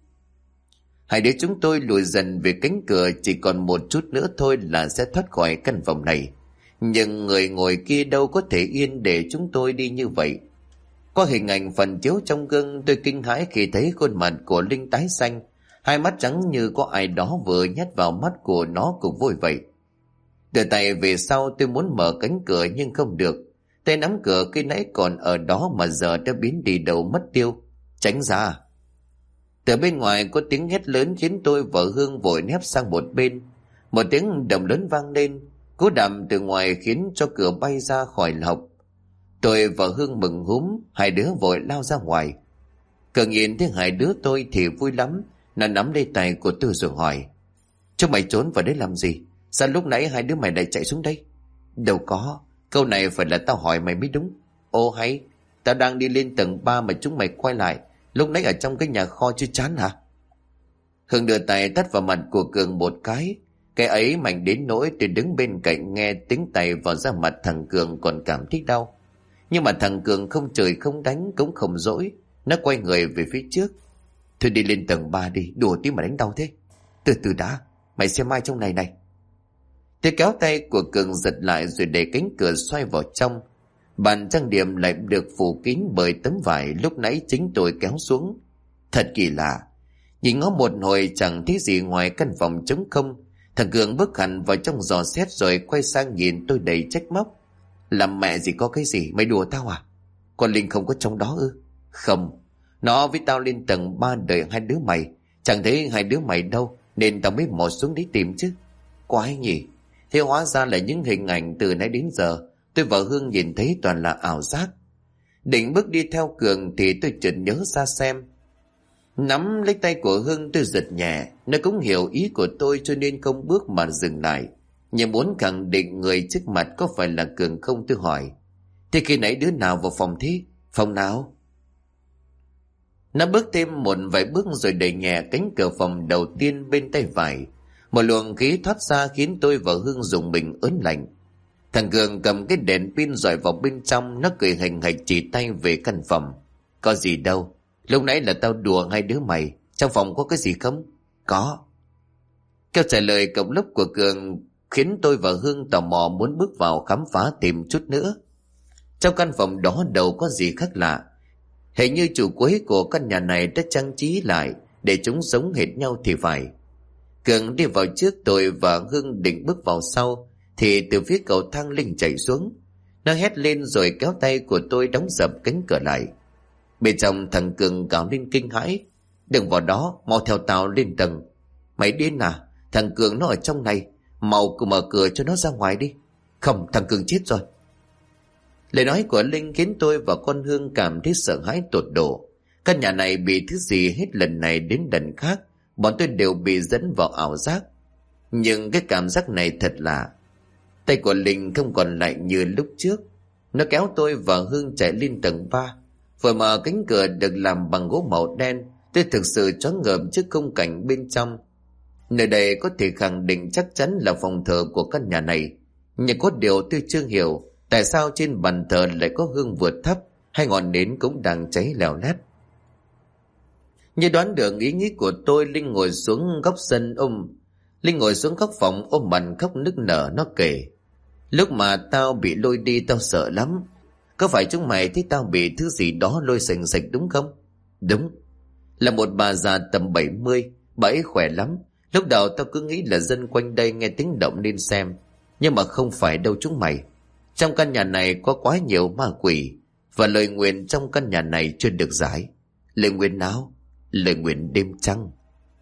Speaker 1: Hai đứa chúng tôi lùi dần về cánh cửa, chỉ còn một chút nữa thôi là sẽ thoát khỏi căn phòng này. Nhưng người ngồi kia đâu có thể yên để chúng tôi đi như vậy. Có hình ảnh phản chiếu trong gương, tôi kinh hãi khi thấy khuôn mặt của Linh tái xanh, hai mắt trắng như có ai đó vừa nhét vào mắt của nó cùng vội vậy. Đưa tay về sau, tôi muốn mở cánh cửa nhưng không được. Tay nắm cửa khi nãy còn ở đó mà giờ đã biến đi đâu mất tiêu. Tránh ra! Từ bên ngoài có tiếng hét lớn khiến tôi và Hương vội nép sang một bên. Một tiếng động lớn vang lên, cú đạp từ ngoài khiến cho cửa bay ra khỏi lọc. Tôi và Hương mừng húm, hai đứa vội lao ra ngoài. Cường nhìn thấy hai đứa tôi thì vui lắm, nó nắm lấy tay của tôi rồi hỏi: Chúng mày trốn vào đấy làm gì? Sao lúc nãy hai đứa mày lại chạy xuống đây? Đâu có, câu này phải là tao hỏi mày mới đúng. Ô hay, tao đang đi lên tầng 3 mà chúng mày quay lại. Lúc nãy ở trong cái nhà kho chưa chán hả? Hương đưa tay tát vào mặt của Cường một cái. Cái ấy mạnh đến nỗi tôi đứng bên cạnh nghe tiếng tay vào da mặt thằng Cường còn cảm thấy đau. Nhưng mà thằng Cường không chửi không đánh cũng không dỗi. Nó quay người về phía trước. Thôi đi lên tầng 3 đi, đùa tí mà đánh đau thế. Từ từ đã, mày xem ai trong này này. Tôi kéo tay của Cường giật lại rồi để cánh cửa xoay vào trong. Bàn trang điểm lại được phủ kín bởi tấm vải lúc nãy chính tôi kéo xuống. Thật kỳ lạ. Nhìn ngó một hồi chẳng thấy gì ngoài căn phòng trống không. Thằng Cường bước hẳn vào trong dò xét rồi quay sang nhìn tôi đầy trách móc. Làm mẹ gì có cái gì, mày đùa tao à? Con Linh không có trong đó ư? Không, nó với tao lên tầng 3 đợi hai đứa mày. Chẳng thấy hai đứa mày đâu nên tao mới mò xuống đi tìm chứ. Quái nhỉ. Thế hóa ra là những hình ảnh từ nãy đến giờ tôi và Hương nhìn thấy toàn là ảo giác. Định bước đi theo Cường thì tôi chợt nhớ ra xem. Nắm lấy tay của Hương tôi giật nhẹ. Nó cũng hiểu ý của tôi cho nên không bước mà dừng lại. Nhưng muốn khẳng định người trước mặt có phải là Cường không, tôi hỏi: Thế khi nãy đứa nào vào phòng thế? Phòng nào? Nó bước thêm một vài bước rồi đẩy nhẹ cánh cửa phòng đầu tiên bên tay phải. Một luồng khí thoát ra khiến tôi và Hương dùng mình ớn lạnh. Thằng Cường cầm cái đèn pin dọi vào bên trong. Nó cười hình hạch chỉ tay về căn phòng. Có gì đâu, lúc nãy là tao đùa hai đứa mày. Trong phòng có cái gì không? Có. Câu trả lời cộc lốc của Cường khiến tôi và Hương tò mò muốn bước vào khám phá thêm chút nữa. Trong căn phòng đó đâu có gì khác lạ. Hình như chủ quấy của căn nhà này đã trang trí lại để chúng giống hệt nhau thì phải. Cường đi vào trước, tôi và Hương định bước vào sau thì từ phía cầu thang Linh chạy xuống. Nó hét lên rồi kéo tay của tôi đóng sập cánh cửa lại. Bên trong thằng Cường gào lên kinh hãi: Đừng vào đó, mau theo tao lên tầng. Mày điên à? Thằng Cường nó ở trong này, mau cứ mở cửa cho nó ra ngoài đi. Không, thằng Cường chết rồi. Lời nói của Linh khiến tôi và con Hương cảm thấy sợ hãi tột độ. Căn nhà này bị thứ gì hết lần này đến lần khác, bọn tôi đều bị dẫn vào ảo giác. Nhưng cái cảm giác này thật lạ. Tay của Linh không còn lạnh như lúc trước. Nó kéo tôi và Hương chạy lên tầng 3. Vừa mở cánh cửa được làm bằng gỗ màu đen, tôi thực sự choáng ngợp trước khung cảnh bên trong. Nơi đây có thể khẳng định chắc chắn là phòng thờ của căn nhà này. Nhưng có điều tôi chưa hiểu tại sao trên bàn thờ lại có hương vượt thấp, hai ngọn nến cũng đang cháy lèo lét. Như đoán được ý nghĩ của tôi, Linh ngồi xuống góc phòng ôm mặt khóc nức nở. Nó kể: lúc mà tao bị lôi đi tao sợ lắm. Có phải chúng mày thấy tao bị thứ gì đó lôi sành sạch đúng không? Đúng. Là một bà già tầm 70. Bà ấy khỏe lắm. Lúc đầu tao cứ nghĩ là dân quanh đây nghe tiếng động nên xem. Nhưng mà không phải đâu chúng mày. Trong căn nhà này có quá nhiều ma quỷ. Và lời nguyền trong căn nhà này chưa được giải. Lời nguyền nào? Lời nguyền đêm trăng.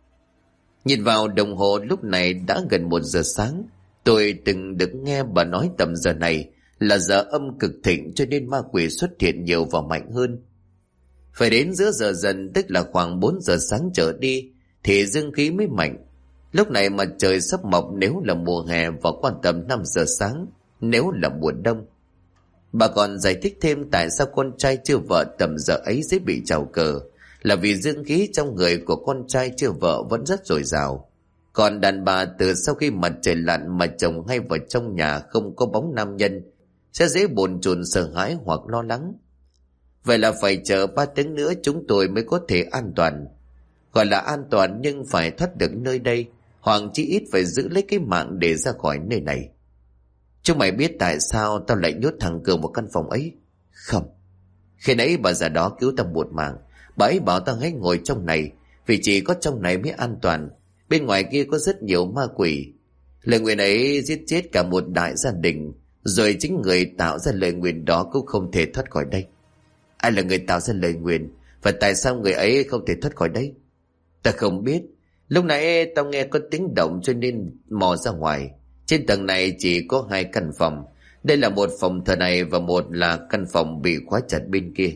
Speaker 1: Nhìn vào đồng hồ lúc này đã gần 1 giờ sáng. Tôi từng được nghe bà nói tầm giờ này là giờ âm cực thịnh, cho nên ma quỷ xuất hiện nhiều và mạnh hơn. Phải đến giữa giờ dần, tức là khoảng 4 giờ sáng trở đi, thì dương khí mới mạnh. Lúc này mà trời sắp mọc nếu là mùa hè, và quan tầm 5 giờ sáng nếu là mùa đông. Bà còn giải thích thêm tại sao con trai chưa vợ tầm giờ ấy dễ bị trào cờ, là vì dương khí trong người của con trai chưa vợ vẫn rất dồi dào. Còn đàn bà từ sau khi mặt trời lặn mà chồng hay vào trong nhà không có bóng nam nhân sẽ dễ bồn chồn, sợ hãi hoặc lo lắng. Vậy là phải chờ 3 tiếng nữa chúng tôi mới có thể an toàn. Gọi là an toàn nhưng phải thoát được nơi đây, hoặc chí ít phải giữ lấy cái mạng để ra khỏi nơi này. Chúng mày biết tại sao tao lại nhốt thằng Cường một căn phòng ấy không? Khi nãy bà già đó cứu tao một mạng. Bà ấy bảo tao hãy ngồi trong này, vì chỉ có trong này mới an toàn. Bên ngoài kia có rất nhiều ma quỷ. Lời nguyền ấy giết chết cả một đại gia đình, rồi chính người tạo ra lời nguyền đó cũng không thể thoát khỏi đây. Ai là người tạo ra lời nguyền, và tại sao người ấy không thể thoát khỏi đây? Ta không biết. Lúc nãy tao nghe có tiếng động cho nên mò ra ngoài. Trên tầng này chỉ có 2 căn phòng. Đây là một phòng thờ này, và một là căn phòng bị khóa chặt bên kia.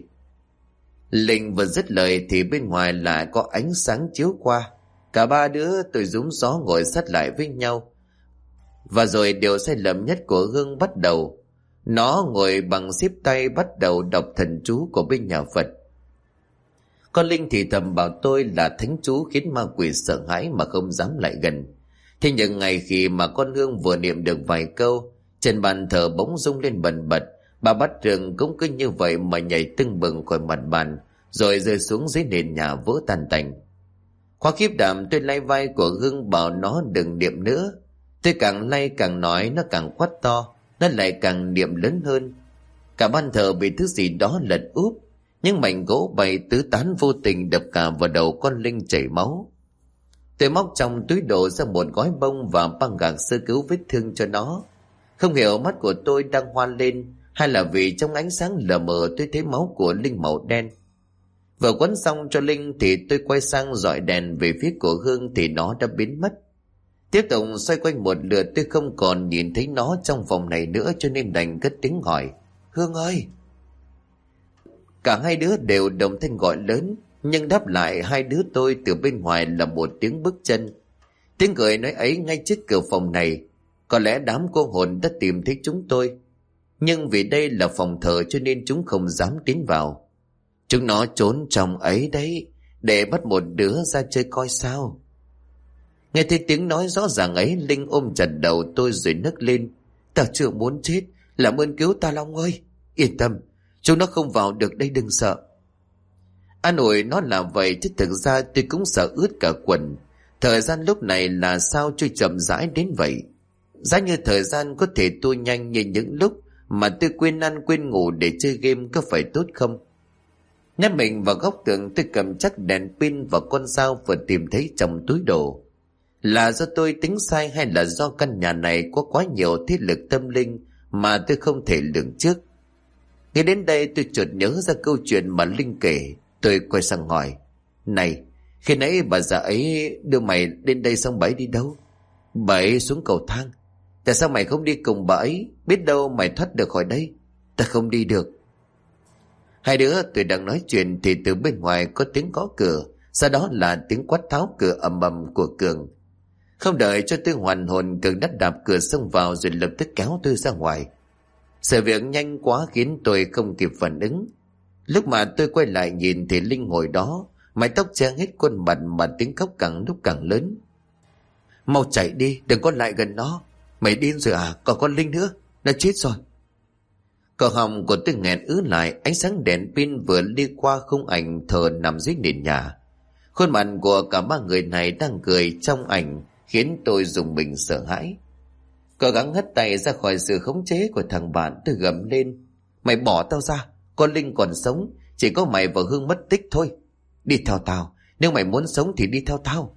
Speaker 1: Linh vừa dứt lời thì bên ngoài lại có ánh sáng chiếu qua. Cả 3 đứa tôi rúm gió ngồi sát lại với nhau. Và rồi điều sai lầm nhất của Hương bắt đầu. Nó ngồi bằng xếp tay bắt đầu đọc thần chú của bên nhà Phật. Con Linh thì thầm bảo tôi là thánh chú khiến ma quỷ sợ hãi mà không dám lại gần. Thế nhưng ngày khi mà con Hương vừa niệm được vài câu, trên bàn thờ bỗng rung lên bần bật. Bà Bát Trường cũng cứ như vậy mà nhảy tưng bừng khỏi mặt bàn, rồi rơi xuống dưới nền nhà vỡ tan tành. Quá khiếp đảm, tôi lay vai của Hương bảo nó đừng niệm nữa. Tôi càng lay càng nói, nó càng quát to, nó lại càng niệm lớn hơn. Cả ban thờ bị thứ gì đó lật úp, những mảnh gỗ bay tứ tán vô tình đập cả vào đầu con Linh chảy máu. Tôi móc trong túi đồ ra một gói bông và băng gạc sơ cứu vết thương cho nó. Không hiểu mắt của tôi đang hoa lên, hay là vì trong ánh sáng lờ mờ tôi thấy máu của Linh màu đen. Vừa quấn xong cho Linh thì tôi quay sang dọi đèn về phía của Hương thì nó đã biến mất. Tiếp tục xoay quanh một lượt, tôi không còn nhìn thấy nó trong phòng này nữa, cho nên đành cất tiếng hỏi: Hương ơi! Cả 2 đứa đều đồng thanh gọi lớn, nhưng đáp lại 2 đứa tôi từ bên ngoài là một tiếng bước chân. Tiếng cười nói ấy ngay trước cửa phòng này. Có lẽ đám cô hồn đã tìm thấy chúng tôi, nhưng vì đây là phòng thờ cho nên chúng không dám tiến vào. Chúng nó trốn trong ấy đấy, để bắt một đứa ra chơi coi sao. Nghe thấy tiếng nói rõ ràng ấy, Linh ôm chặt đầu tôi rồi nức lên: Tao chưa muốn chết, làm ơn cứu ta Long ơi. Yên tâm, chúng nó không vào được đây, đừng sợ. An ủi nó là vậy, chứ thực ra tôi cũng sợ ướt cả quần. Thời gian lúc này là sao trôi chậm rãi đến vậy. Giá như thời gian có thể trôi nhanh như những lúc mà tôi quên ăn quên ngủ để chơi game, có phải tốt không? Nép mình vào góc tường, tôi cầm chắc đèn pin và con dao vừa tìm thấy trong túi đồ. Là do tôi tính sai, hay là do căn nhà này có quá nhiều thế lực tâm linh mà tôi không thể lường trước? Nghe đến đây tôi chợt nhớ ra câu chuyện mà Linh kể. Tôi quay sang hỏi: Này, khi nãy bà già ấy đưa mày đến đây xong bà ấy đi đâu? Bà ấy xuống cầu thang. Tại sao mày không đi cùng bà ấy? Biết đâu mày thoát được khỏi đây. Ta không đi được. Hai đứa tôi đang nói chuyện thì từ bên ngoài có tiếng gõ cửa, sau đó là tiếng quát tháo cửa ầm ầm của Cường. Không đợi cho tôi hoàn hồn, Cường đã đạp cửa xông vào rồi lập tức kéo tôi ra ngoài. Sự việc nhanh quá khiến tôi không kịp phản ứng. Lúc mà tôi quay lại nhìn thì Linh ngồi đó, mái tóc che hết khuôn mặt mà tiếng khóc càng lúc càng lớn. Mau chạy đi, đừng có lại gần nó. Mày điên rồi à, còn con Linh nữa, nó chết rồi. Cổ họng của tôi nghẹn ứ lại, ánh sáng đèn pin vừa đi qua khung ảnh thờ nằm dưới nền nhà. Khuôn mặt của cả ba người này đang cười trong ảnh khiến tôi rùng mình sợ hãi. Cố gắng hất tay ra khỏi sự khống chế của thằng bạn, tôi gầm lên. Mày bỏ tao ra, con Linh còn sống, chỉ có mày và Hương mất tích thôi. Đi theo tao, nếu mày muốn sống thì đi theo tao.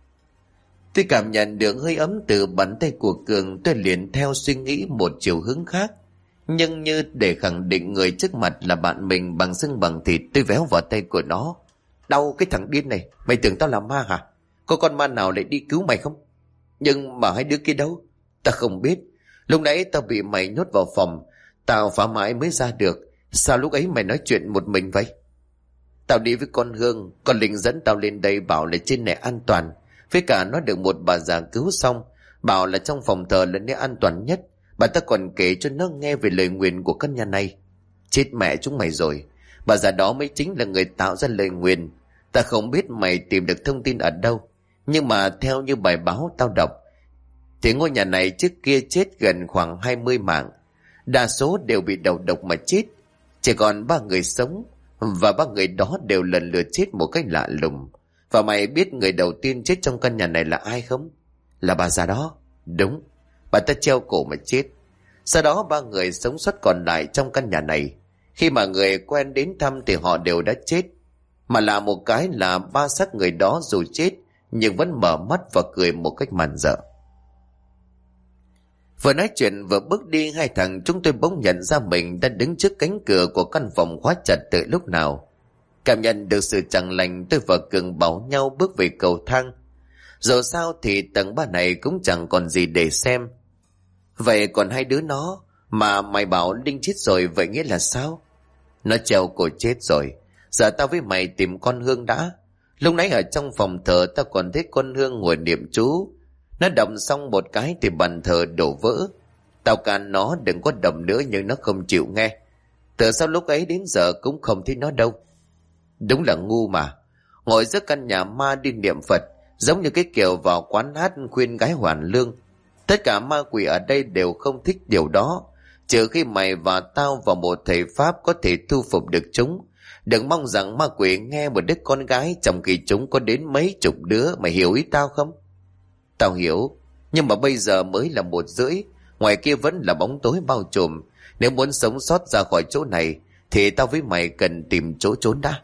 Speaker 1: Tôi cảm nhận được hơi ấm từ bàn tay của Cường, tôi liền theo suy nghĩ một chiều hướng khác. Nhưng như để khẳng định người trước mặt là bạn mình bằng xương bằng thịt, tôi véo vào tay của nó. Đau cái thằng điên này, mày tưởng tao là ma hả? Có con ma nào lại đi cứu mày không? Nhưng mà hai đứa kia đâu? Ta không biết. Lúc nãy tao bị mày nhốt vào phòng, tao phá mãi mới ra được. Sao lúc ấy mày nói chuyện một mình vậy? Tao đi với con Hương, con Linh dẫn tao lên đây bảo là trên này an toàn. Với cả nó được một bà già cứu xong, bảo là trong phòng thờ là nơi an toàn nhất. Bà ta còn kể cho nó nghe về lời nguyền của căn nhà này. Chết mẹ chúng mày rồi, bà già đó mới chính là người tạo ra lời nguyền. Ta không biết mày tìm được thông tin ở đâu, nhưng mà theo như bài báo tao đọc thì ngôi nhà này trước kia chết gần khoảng 20 mạng. Đa số đều bị đầu độc mà chết, chỉ còn 3 người sống, và 3 người đó đều lần lượt chết một cách lạ lùng. Và mày biết người đầu tiên chết trong căn nhà này là ai không? Là bà già đó. Đúng, bà ta treo cổ mà chết. Sau đó 3 người sống sót còn lại trong căn nhà này, khi mà người quen đến thăm thì họ đều đã chết. Mà là một cái là 3 xác người đó dù chết nhưng vẫn mở mắt và cười một cách màn rợ. Vừa nói chuyện vừa bước đi, hai thằng chúng tôi bỗng nhận ra mình đã đứng trước cánh cửa của căn phòng khóa chặt từ lúc nào. Cảm nhận được sự chẳng lành, tôi và Cường bảo nhau bước về cầu thang. Dù sao thì tầng 3 này cũng chẳng còn gì để xem. Vậy còn hai đứa nó, mà mày bảo Linh chết rồi, vậy nghĩa là sao? Nó treo cổ chết rồi. Giờ tao với mày tìm con Hương đã. Lúc nãy ở trong phòng thờ tao còn thấy con Hương ngồi niệm chú. Nó động xong một cái thì bàn thờ đổ vỡ. Tao can nó đừng có động nữa nhưng nó không chịu nghe. Từ sau lúc ấy đến giờ cũng không thấy nó đâu. Đúng là ngu mà. Ngồi giữa căn nhà ma đi niệm Phật, giống như cái kiểu vào quán hát khuyên gái hoàn lương. Tất cả ma quỷ ở đây đều không thích điều đó, trừ khi mày và tao và một thầy Pháp có thể thu phục được chúng. Đừng mong rằng ma quỷ nghe một đứa con gái trong khi chúng có đến mấy chục đứa. Mày hiểu ý tao không? Tao hiểu, nhưng mà bây giờ mới là 1:30, ngoài kia vẫn là bóng tối bao trùm. Nếu muốn sống sót ra khỏi chỗ này thì tao với mày cần tìm chỗ trốn đã.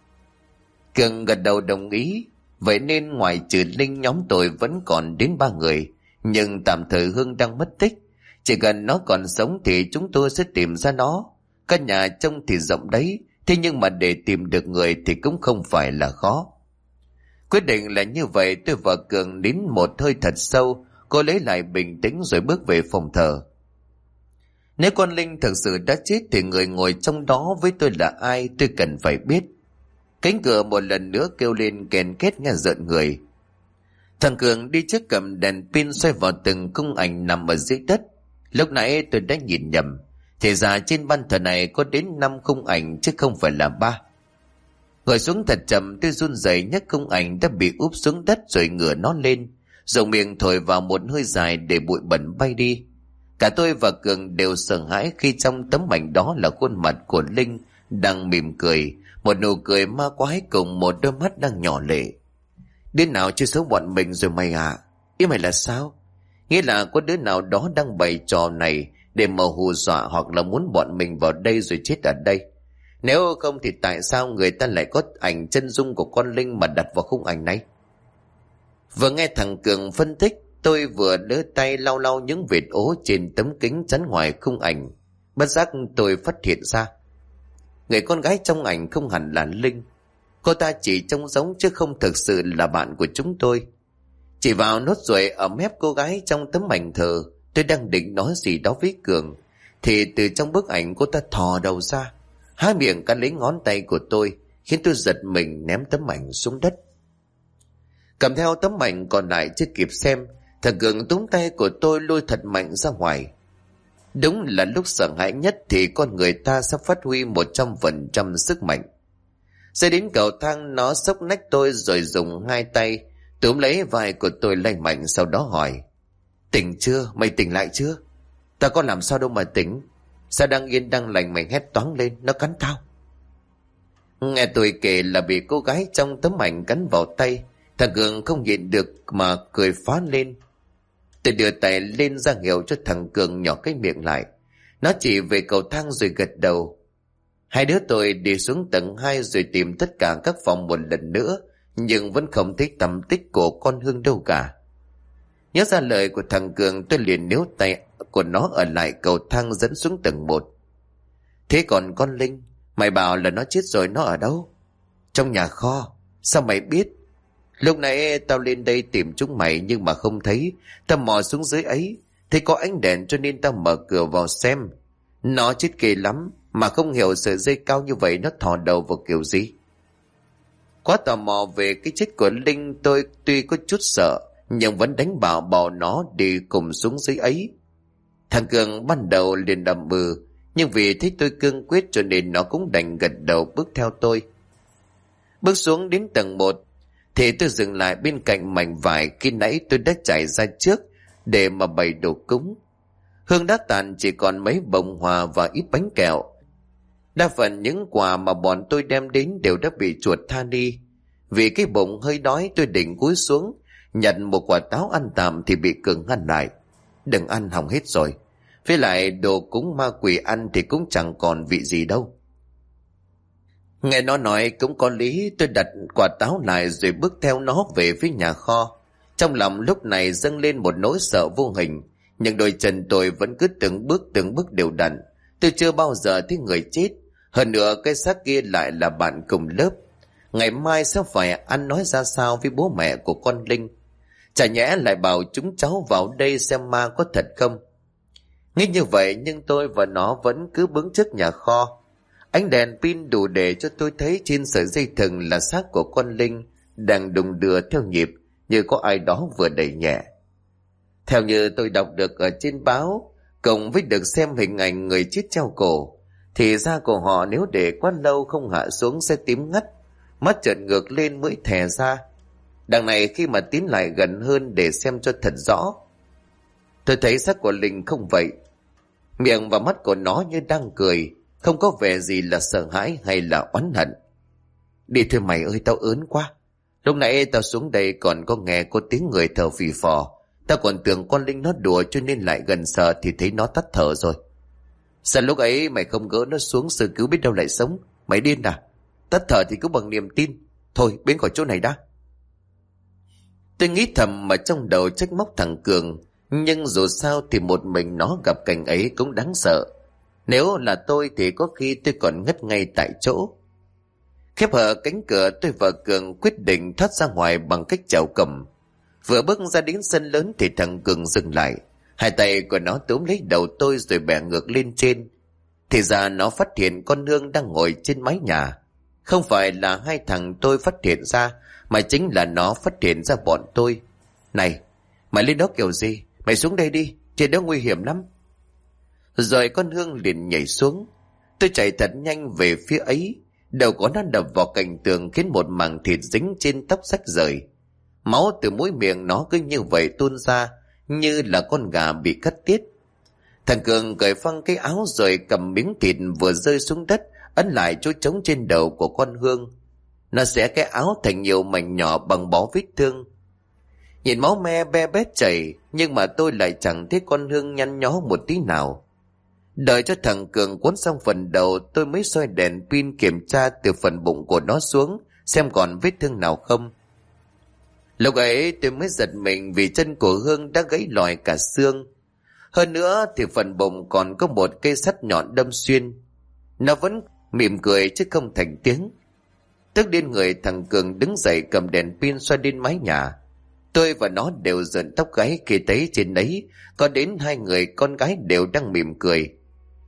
Speaker 1: Cường gật đầu đồng ý. Vậy nên ngoài trừ Linh, nhóm tôi vẫn còn đến 3 người. Nhưng tạm thời Hương đang mất tích. Chỉ cần nó còn sống thì chúng tôi sẽ tìm ra nó. Căn nhà trông thì rộng đấy, thế nhưng mà để tìm được người thì cũng không phải là khó. Quyết định là như vậy, tôi và Cường nín một hơi thật sâu, cô lấy lại bình tĩnh rồi bước về phòng thờ. Nếu con Linh thực sự đã chết thì người ngồi trong đó với tôi là ai, tôi cần phải biết. Cánh cửa một lần nữa kêu lên kèn két nghe rợn người. Thằng Cường đi trước cầm đèn pin xoay vào từng khung ảnh nằm ở dưới đất. Lúc nãy tôi đã nhìn nhầm, thì ra trên ban thờ này có đến 5 khung ảnh chứ không phải là 3. Ngồi xuống thật chậm, tôi run rẩy nhấc khung ảnh đã bị úp xuống đất rồi ngửa nó lên, dùng miệng thổi vào một hơi dài để bụi bẩn bay đi. Cả tôi và Cường đều sợ hãi khi trong tấm ảnh đó là khuôn mặt của Linh đang mỉm cười, một nụ cười ma quái cùng một đôi mắt đang nhỏ lệ. Đứa nào chơi xấu bọn mình rồi mày à? Ý mày là sao? Nghĩa là có đứa nào đó đang bày trò này để mà hù dọa, hoặc là muốn bọn mình vào đây rồi chết ở đây. Nếu không thì tại sao người ta lại có ảnh chân dung của con Linh mà đặt vào khung ảnh này? Vừa nghe thằng Cường phân tích, tôi vừa đỡ tay lau lau những vệt ố trên tấm kính chắn ngoài khung ảnh. Bất giác tôi phát hiện ra, người con gái trong ảnh không hẳn là Linh. Cô ta chỉ trông giống chứ không thực sự là bạn của chúng tôi. Chỉ vào nốt ruồi ở mép cô gái trong tấm ảnh thờ, tôi đang định nói gì đó với Cường, thì từ trong bức ảnh cô ta thò đầu ra. Hai miệng cắn lấy ngón tay của tôi, khiến tôi giật mình ném tấm ảnh xuống đất. Cầm theo tấm ảnh còn lại chưa kịp xem, thằng Cường túm tay của tôi lôi thật mạnh ra ngoài. Đúng là lúc sợ hãi nhất thì con người ta sắp phát huy 100% sức mạnh. Ra đến cầu thang, nó xốc nách tôi rồi dùng hai tay túm lấy vai của tôi lay mạnh, sau đó hỏi: Tỉnh chưa? Mày tỉnh lại chưa? Tao có làm sao đâu mà tỉnh. Sao đang yên đang lành mày hét toáng lên, nó cắn tao. Nghe tôi kể là bị cô gái trong tấm ảnh cắn vào tay, thằng Cường không nhịn được mà cười phá lên. Tôi đưa tay lên ra hiệu cho thằng Cường nhỏ cái miệng lại. Nó chỉ về cầu thang rồi gật đầu. Hai đứa tôi đi xuống tầng 2 rồi tìm tất cả các phòng một lần nữa, nhưng vẫn không thấy tăm tích của con Hương đâu cả. Nhớ ra lời của thằng Cường, tôi liền níu tay của nó ở lại cầu thang dẫn xuống tầng 1. Thế còn con Linh, mày bảo là nó chết rồi, nó ở đâu? Trong nhà kho. Sao mày biết? Lúc nãy tao lên đây tìm chúng mày nhưng mà không thấy. Tao mò xuống dưới ấy, thấy có ánh đèn cho nên tao mở cửa vào xem. Nó chết ghê lắm, mà không hiểu sợi dây cao như vậy nó thò đầu vào kiểu gì. Quá tò mò về cái chết của Linh, tôi tuy có chút sợ nhưng vẫn đánh bảo nó đi cùng xuống dưới ấy. Thằng Cường ban đầu liền đầm nhưng vì thấy tôi cương quyết cho nên nó cũng đành gật đầu bước theo tôi. Bước xuống đến tầng 1 thì tôi dừng lại bên cạnh mảnh vải khi nãy tôi đã chạy ra trước để mà bày đồ cúng. Hương đã tàn, chỉ còn mấy bông hoa và ít bánh kẹo. Đa phần những quà mà bọn tôi đem đến đều đã bị chuột tha đi. Vì cái bụng hơi đói, tôi định cúi xuống nhặt một quả táo ăn tạm thì bị Cường ngăn lại. Đừng ăn, hỏng hết rồi. Với lại đồ cúng ma quỷ ăn thì cũng chẳng còn vị gì đâu. Nghe nó nói cũng có lý, tôi đặt quả táo lại rồi bước theo nó về phía nhà kho. Trong lòng lúc này dâng lên một nỗi sợ vô hình, nhưng đôi chân tôi vẫn cứ từng bước đều đặn. Tôi chưa bao giờ thấy người chết, hơn nữa cái xác kia lại là bạn cùng lớp. Ngày mai sẽ phải ăn nói ra sao với bố mẹ của con Linh? Chả nhẽ lại bảo chúng cháu vào đây xem ma có thật không? Nghĩ như vậy nhưng tôi và nó vẫn cứ bước trước nhà kho. Ánh đèn pin đủ để cho tôi thấy trên sợi dây thừng là xác của con Linh đang đung đưa theo nhịp như có ai đó vừa đẩy nhẹ. Theo như tôi đọc được ở trên báo, cộng với được xem hình ảnh người chết treo cổ, thì da của họ nếu để quá lâu không hạ xuống sẽ tím ngắt, mắt trợn ngược lên, mũi thè ra. Đằng này khi mà tiến lại gần hơn để xem cho thật rõ, tôi thấy xác của Linh không vậy. Miệng và mắt của nó như đang cười, không có vẻ gì là sợ hãi hay là oán hận. Đi thôi mày ơi, tao ớn quá. Lúc nãy tao xuống đây còn có nghe có tiếng người thở phì phò. Tao còn tưởng con Linh nó đùa cho nên lại gần sợ thì thấy nó tắt thở rồi. Sao lúc ấy mày không gỡ nó xuống sơ cứu, biết đâu lại sống. Mày điên à? Tắt thở thì cứ bằng niềm tin. Thôi biến khỏi chỗ này đã. Tôi nghĩ thầm mà trong đầu trách móc thằng Cường, nhưng dù sao thì một mình nó gặp cảnh ấy cũng đáng sợ. Nếu là tôi thì có khi tôi còn ngất ngay tại chỗ. Khép hở cánh cửa, tôi và Cường quyết định thoát ra ngoài bằng cách chèo cầm. Vừa bước ra đến sân lớn thì thằng Cường dừng lại. Hai tay của nó túm lấy đầu tôi rồi bẻ ngược lên trên. Thì ra nó phát hiện con Hương đang ngồi trên mái nhà. Không phải là hai thằng tôi phát hiện ra, mà chính là nó phát hiện ra bọn tôi. Này, mày lên đó kiểu gì? Mày xuống đây đi, trên đó nguy hiểm lắm. Rồi con Hương liền nhảy xuống. Tôi chạy thật nhanh về phía ấy. Đầu của nó đập vào cạnh tường khiến một mảng thịt dính trên tóc rách rời. Máu từ mũi miệng nó cứ như vậy tuôn ra, như là con gà bị cắt tiết. Thằng Cường cởi phăng cái áo rồi cầm miếng thịt vừa rơi xuống đất ấn lại chỗ trống trên đầu của con Hương. Nó xẻ cái áo thành nhiều mảnh nhỏ bằng bó vết thương. Nhìn máu me be bét chảy, nhưng mà tôi lại chẳng thấy con Hương nhăn nhó một tí nào. Đợi cho thằng Cường cuốn xong phần đầu, tôi mới soi đèn pin kiểm tra từ phần bụng của nó xuống, xem còn vết thương nào không. Lúc ấy tôi mới giật mình vì chân của Hương đã gãy lòi cả xương. Hơn nữa thì phần bụng còn có một cây sắt nhọn đâm xuyên. Nó vẫn mỉm cười chứ không thành tiếng. Tức điên người, thằng Cường đứng dậy cầm đèn pin xoay đến mái nhà. Tôi và nó đều rợn tóc gáy khi thấy trên đấy có đến hai người con gái đều đang mỉm cười.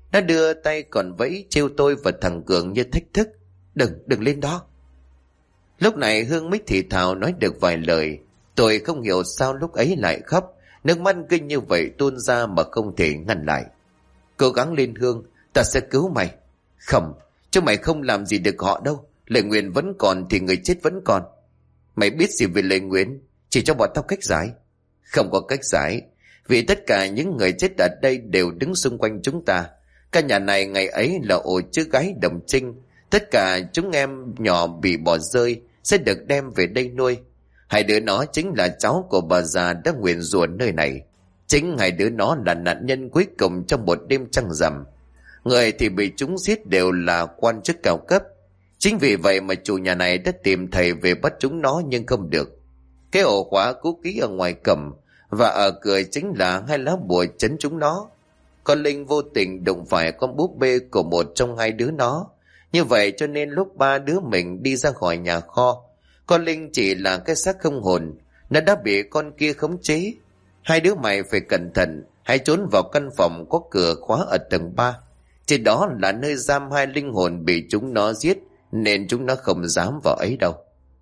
Speaker 1: Nó đưa tay còn vẫy trêu tôi và thằng Cường như thách thức. Đừng lên đó. Lúc này Hương mới thì thào nói được vài lời. Tôi không hiểu sao lúc ấy lại khóc. Nước mắt kinh như vậy tuôn ra mà không thể ngăn lại. Cố gắng lên Hương, ta sẽ cứu mày. Không, chứ mày không làm gì được họ đâu. Lời nguyền vẫn còn thì người chết vẫn còn. Mày biết gì về lời nguyền? Chỉ cho bọn tao cách giải. Không có cách giải, vì tất cả những người chết ở đây đều đứng xung quanh chúng ta. Căn nhà này ngày ấy là ổ chứa gái đồng trinh. Tất cả chúng em nhỏ bị bỏ rơi sẽ được đem về đây nuôi. Hai đứa nó chính là cháu của bà già đã nguyền rủa nơi này. Chính hai đứa nó là nạn nhân cuối cùng trong một đêm trăng rằm. Người thì bị chúng giết đều là quan chức cao cấp. Chính vì vậy mà chủ nhà này đã tìm thầy về bắt chúng nó nhưng không được. Cái ổ khóa cũ kỹ ở ngoài cổng và ở cửa chính là hai lá bùa trấn chúng nó. Con Linh vô tình đụng phải con búp bê của một trong hai đứa nó. Như vậy cho nên lúc ba đứa mình đi ra khỏi nhà kho, con Linh chỉ là cái xác không hồn. Nó đã bị con kia khống chế. Hai đứa mày phải cẩn thận, hãy trốn vào căn phòng có cửa khóa ở tầng 3. Trên đó là nơi giam hai linh hồn bị chúng nó giết, nên chúng nó không dám vào ấy đâu.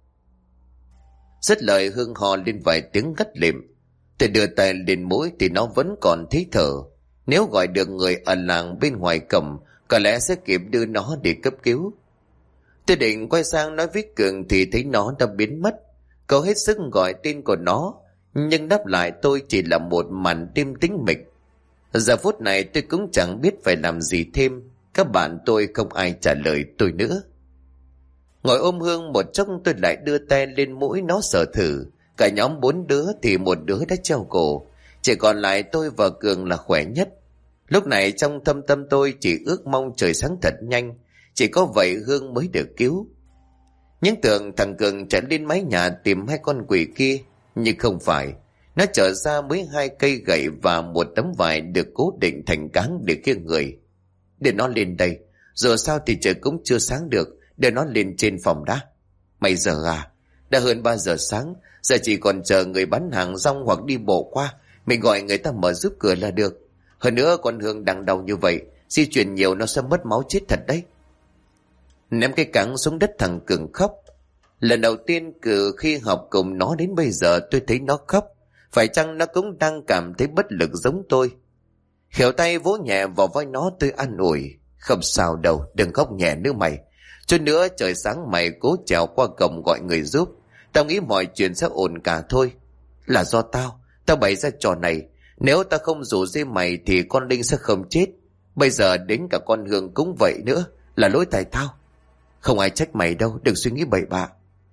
Speaker 1: Dứt lời Hương hò lên vài tiếng gắt lịm. Tôi đưa tay lên mũi thì nó vẫn còn thấy thở. Nếu gọi được người ở làng bên ngoài cổng, có lẽ sẽ kịp đưa nó đi cấp cứu. Tôi định quay sang nói với Cường thì thấy nó đã biến mất. Cậu hết sức gọi tên của nó, nhưng đáp lại tôi chỉ là một màn đêm tĩnh mịch. Giờ phút này tôi cũng chẳng biết phải làm gì thêm. Các bạn tôi không ai trả lời tôi nữa. Ngồi ôm Hương một chốc tôi lại đưa tay lên mũi nó sờ thử. Cả nhóm 4 đứa thì một đứa đã treo cổ. Chỉ còn lại tôi và Cường là khỏe nhất. Lúc này trong thâm tâm tôi chỉ ước mong trời sáng thật nhanh. Chỉ có vậy Hương mới được cứu. Những tưởng thằng Cường chạy lên mái nhà tìm hai con quỷ kia. Nhưng không phải. Nó trở ra mới 2 cây gậy và một tấm vải được cố định thành cáng để kia người. Để nó lên đây. Giờ sao thì trời cũng chưa sáng được. Để nó lên trên phòng đã. Mày giờ à? Đã hơn 3 giờ sáng. Giờ chỉ còn chờ người bán hàng rong hoặc đi bộ qua. Mình gọi người ta mở giúp cửa là được. Hơn nữa con Hương đang đau như vậy, di chuyển nhiều nó sẽ mất máu chết thật đấy. Ném cái cáng xuống đất thằng Cường khóc. Lần đầu tiên từ khi học cùng nó đến bây giờ tôi thấy nó khóc. Phải chăng nó cũng đang cảm thấy bất lực giống tôi? Khéo tay vỗ nhẹ vào vai nó tôi an ủi. Không sao đâu, đừng khóc nhẹ nữa mày. Chút nữa trời sáng mày cố trèo qua cổng gọi người giúp. Tao nghĩ mọi chuyện sẽ ổn cả thôi. Là do tao bày ra trò này. Nếu ta không rủ dê mày thì con Linh sẽ không chết. Bây giờ đến cả con Hương cũng vậy nữa. Là lỗi tại tao. Không ai trách mày đâu, đừng suy nghĩ bậy bạ.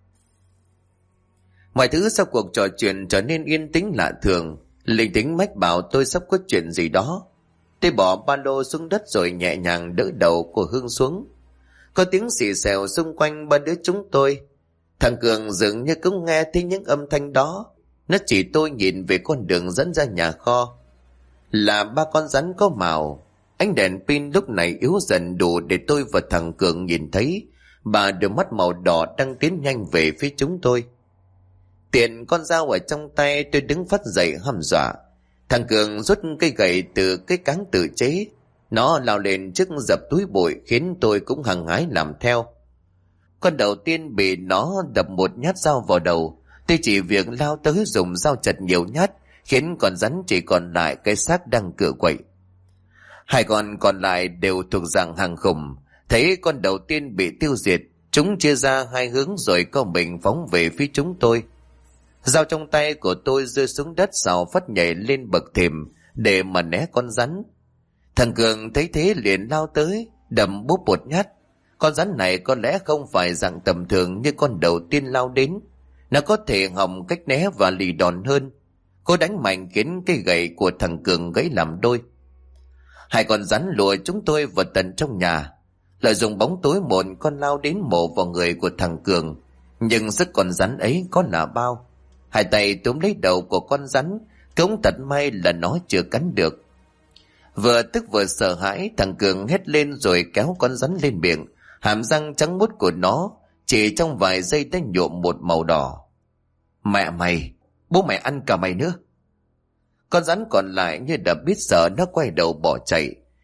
Speaker 1: Mọi thứ sau cuộc trò chuyện trở nên yên tĩnh lạ thường. Linh tính mách bảo tôi sắp có chuyện gì đó. Tôi bỏ ba lô xuống đất rồi nhẹ nhàng đỡ đầu của Hương xuống. Có tiếng xì xèo xung quanh ba đứa chúng tôi. Thằng Cường dường như cũng nghe thấy những âm thanh đó. Nó chỉ tôi nhìn về con đường dẫn ra nhà kho. Là 3 con rắn có màu. Ánh đèn pin lúc này yếu dần đủ để tôi và thằng Cường nhìn thấy. Ba đôi mắt màu đỏ đang tiến nhanh về phía chúng tôi. Tiện con dao ở trong tay tôi đứng phát dậy hăm dọa. Thằng Cường rút cây gậy từ cái cáng tự chế. Nó lao lên trước dập túi bụi khiến tôi cũng hăng hái làm theo. Con đầu tiên bị nó đập một nhát dao vào đầu. Tôi chỉ việc lao tới dùng dao chặt nhiều nhát khiến con rắn chỉ còn lại cái xác đang cựa quậy. 2 con còn lại đều thuộc dạng hàng khủng. Thấy con đầu tiên bị tiêu diệt, chúng chia ra 2 hướng rồi co mình phóng về phía chúng tôi. Dao trong tay của tôi rơi xuống đất sau phát nhảy lên bậc thềm để mà né con rắn. Thằng Cường thấy thế liền lao tới, đầm bốp một nhát. Con rắn này có lẽ không phải dạng tầm thường như con đầu tiên lao đến. Nó có thể hòng cách né và lì đòn hơn. Cô đánh mạnh khiến cây gậy của thằng Cường gãy làm đôi. 2 con rắn lùa chúng tôi vào tận trong nhà. Lợi dụng bóng tối một con lao đến mổ vào người của thằng Cường. Nhưng sức con rắn ấy có là bao. 2 tay túm lấy đầu của con rắn. Cũng thật may là nó chưa cắn được. Vừa tức vừa sợ hãi, thằng Cường hét lên rồi kéo con rắn lên miệng. Hàm răng trắng muốt của nó chỉ trong vài giây đã nhuộm một màu đỏ. Mẹ mày, bố mày ăn cả mày nữa. Con rắn còn lại như đã biết sợ, nó quay đầu bỏ chạy.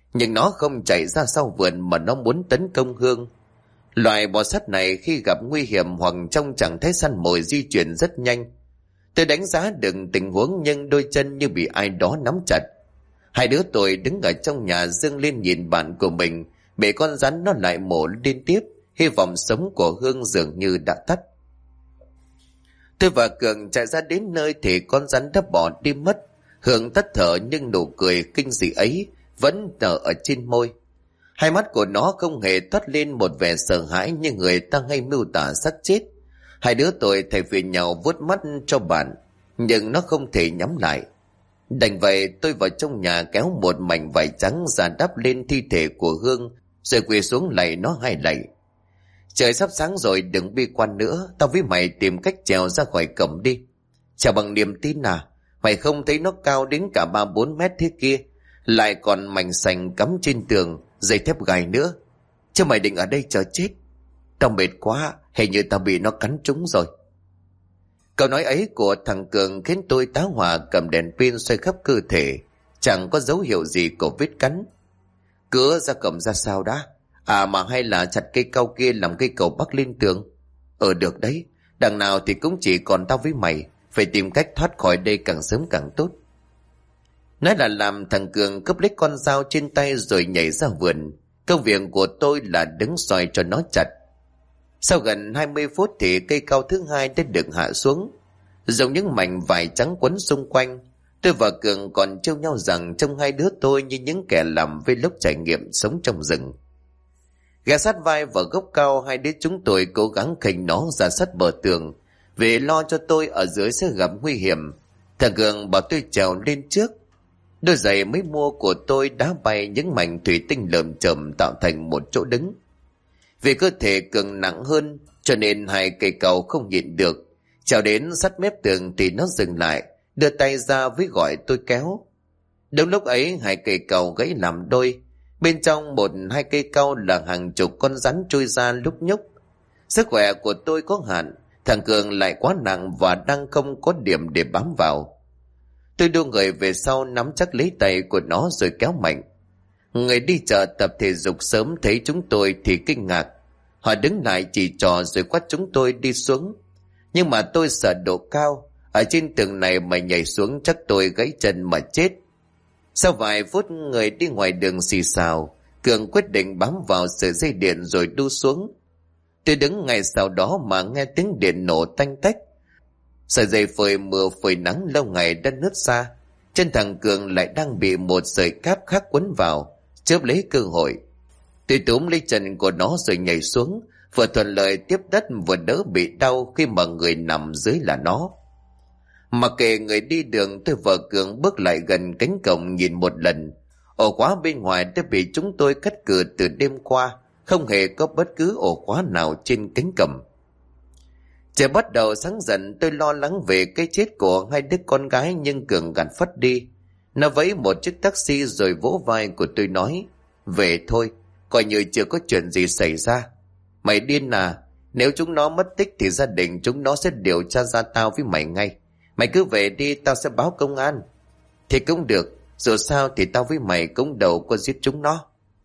Speaker 1: Nhưng nó không chạy ra sau vườn mà nó muốn tấn công Hương. Loài bò sát này khi gặp nguy hiểm hoặc trong trạng thái săn mồi di chuyển rất nhanh. Tôi đánh giá được tình huống nhưng đôi chân như bị ai đó nắm chặt. Hai đứa tôi đứng ở trong nhà dương lên nhìn bạn của mình bị con rắn nó lại mổ liên tiếp. Hy vọng sống của Hương dường như đã tắt. Tôi và Cường chạy ra đến nơi thì con rắn đã bỏ đi mất. Hương tắt thở nhưng nụ cười kinh dị ấy vẫn nở ở trên môi. Hai mắt của nó không hề toát lên một vẻ sợ hãi như người ta hay miêu tả xác chết. Hai đứa tôi thầy phiền nhau vuốt mắt cho bạn, nhưng nó không thể nhắm lại. Đành vậy tôi vào trong nhà kéo một mảnh vải trắng ra đắp lên thi thể của Hương, rồi quỳ xuống lạy nó hai lạy. Trời sắp sáng rồi, đừng bi quan nữa, tao với mày tìm cách trèo ra khỏi cổng đi. Trèo bằng niềm tin à? Mày không thấy nó cao đến cả 3-4 mét thế kia, lại còn mảnh sành cắm trên tường, dây thép gai nữa. Chứ mày định ở đây chờ chết? Tao mệt quá, hình như tao bị nó cắn trúng rồi. Câu nói ấy của thằng Cường khiến tôi tá hỏa cầm đèn pin xoay khắp cơ thể, chẳng có dấu hiệu gì của vết cắn. Cửa ra cổng ra sao đã? À mà hay là chặt cây cau kia làm cây cầu bắc lên tường? Được đấy, đằng nào thì cũng chỉ còn tao với mày, phải tìm cách thoát khỏi đây càng sớm càng tốt. Nói là làm, thằng Cường cướp lấy con dao trên tay rồi nhảy ra vườn. Công việc của tôi là đứng xoay cho nó chặt. Sau gần 20 phút thì cây cau thứ hai đã được hạ xuống, dùng những mảnh vải trắng quấn xung quanh. Tôi và Cường còn trêu nhau rằng trông hai đứa tôi như những kẻ làm vlog trải nghiệm sống trong rừng. Ghé sát vai vào gốc cau, hai đứa chúng tôi cố gắng khênh nó ra sát bờ tường, vì lo cho tôi ở dưới sẽ gặp nguy hiểm. Thằng Cường bảo tôi trèo lên trước. Đôi giày mới mua của tôi đá bay những mảnh thủy tinh lởm chởm tạo thành một chỗ đứng. Vì cơ thể Cường nặng hơn cho nên hai cây cầu không nhịn được. Trèo đến sát mép tường thì nó dừng lại, đưa tay ra với gọi tôi kéo. Đúng lúc ấy hai cây cầu gãy làm đôi. Bên trong một hai cây cau là hàng chục con rắn trôi ra lúc nhúc. Sức khỏe của tôi có hạn, thằng Cường lại quá nặng và đang không có điểm để bám vào. Tôi đưa người về sau nắm chắc lấy tay của nó rồi kéo mạnh. Người đi chợ tập thể dục sớm thấy chúng tôi thì kinh ngạc. Họ đứng lại chỉ trò rồi quát chúng tôi đi xuống. Nhưng mà tôi sợ độ cao, ở trên tường này mà nhảy xuống chắc tôi gãy chân mà chết. Sau vài phút người đi ngoài đường xì xào, Cường quyết định bám vào sợi dây điện rồi đu xuống. Tôi đứng ngay sau đó mà nghe tiếng điện nổ tanh tách. Sợi dây phơi mưa phơi nắng lâu ngày đã nứt ra. Chân thằng Cường lại đang bị một sợi cáp khác quấn vào, chớp lấy cơ hội. Tôi túm lấy chân của nó rồi nhảy xuống, vừa thuận lợi tiếp đất vừa đỡ bị đau khi mà người nằm dưới là nó. Mặc kệ người đi đường, tôi và Cường bước lại gần cánh cổng nhìn một lần. Ổ khóa bên ngoài đã bị chúng tôi cắt cửa từ đêm qua, không hề có bất cứ ổ khóa nào trên cánh cổng. Trời bắt đầu sáng dần, tôi lo lắng về cái chết của hai đứa con gái nhưng Cường gạt phắt đi. Nó vẫy một chiếc taxi rồi vỗ vai của tôi nói, về thôi, coi như chưa có chuyện gì xảy ra. Mày điên à? Nếu chúng nó mất tích thì gia đình chúng nó sẽ điều tra ra tao với mày ngay. Mày cứ về đi, tao sẽ báo công an. Thì cũng được, dù sao thì tao với mày cũng đâu có giết chúng nó.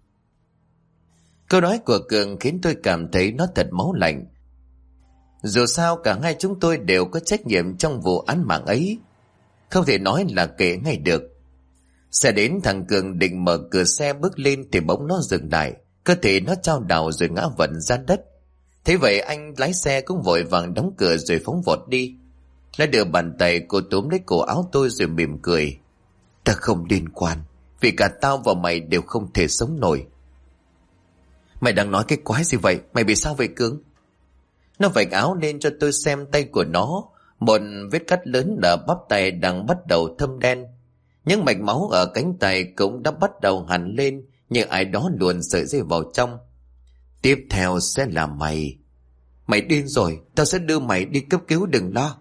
Speaker 1: Câu nói của Cường khiến tôi cảm thấy nó thật máu lạnh. Dù sao cả hai chúng tôi đều có trách nhiệm trong vụ án mạng ấy, không thể nói là kể ngay được. Xe đến, thằng Cường định mở cửa xe bước lên thì bỗng nó dừng lại, cơ thể nó chao đảo rồi ngã vật ra đất. Thế vậy anh lái xe cũng vội vàng đóng cửa rồi phóng vọt đi. Nó đưa bàn tay cô túm lấy cổ áo tôi rồi mỉm cười. Ta không liên quan, vì cả tao và mày đều không thể sống nổi. Mày đang nói cái quái gì vậy? Mày bị sao vậy Cường? Nó vạch áo lên cho tôi xem tay của nó. Một vết cắt lớn ở bắp tay đang bắt đầu thâm đen. Những mạch máu ở cánh tay cũng đã bắt đầu hằn lên, như ai đó luồn sợi dây vào trong. Tiếp theo sẽ là mày. Mày điên rồi, tao sẽ đưa mày đi cấp cứu, đừng lo.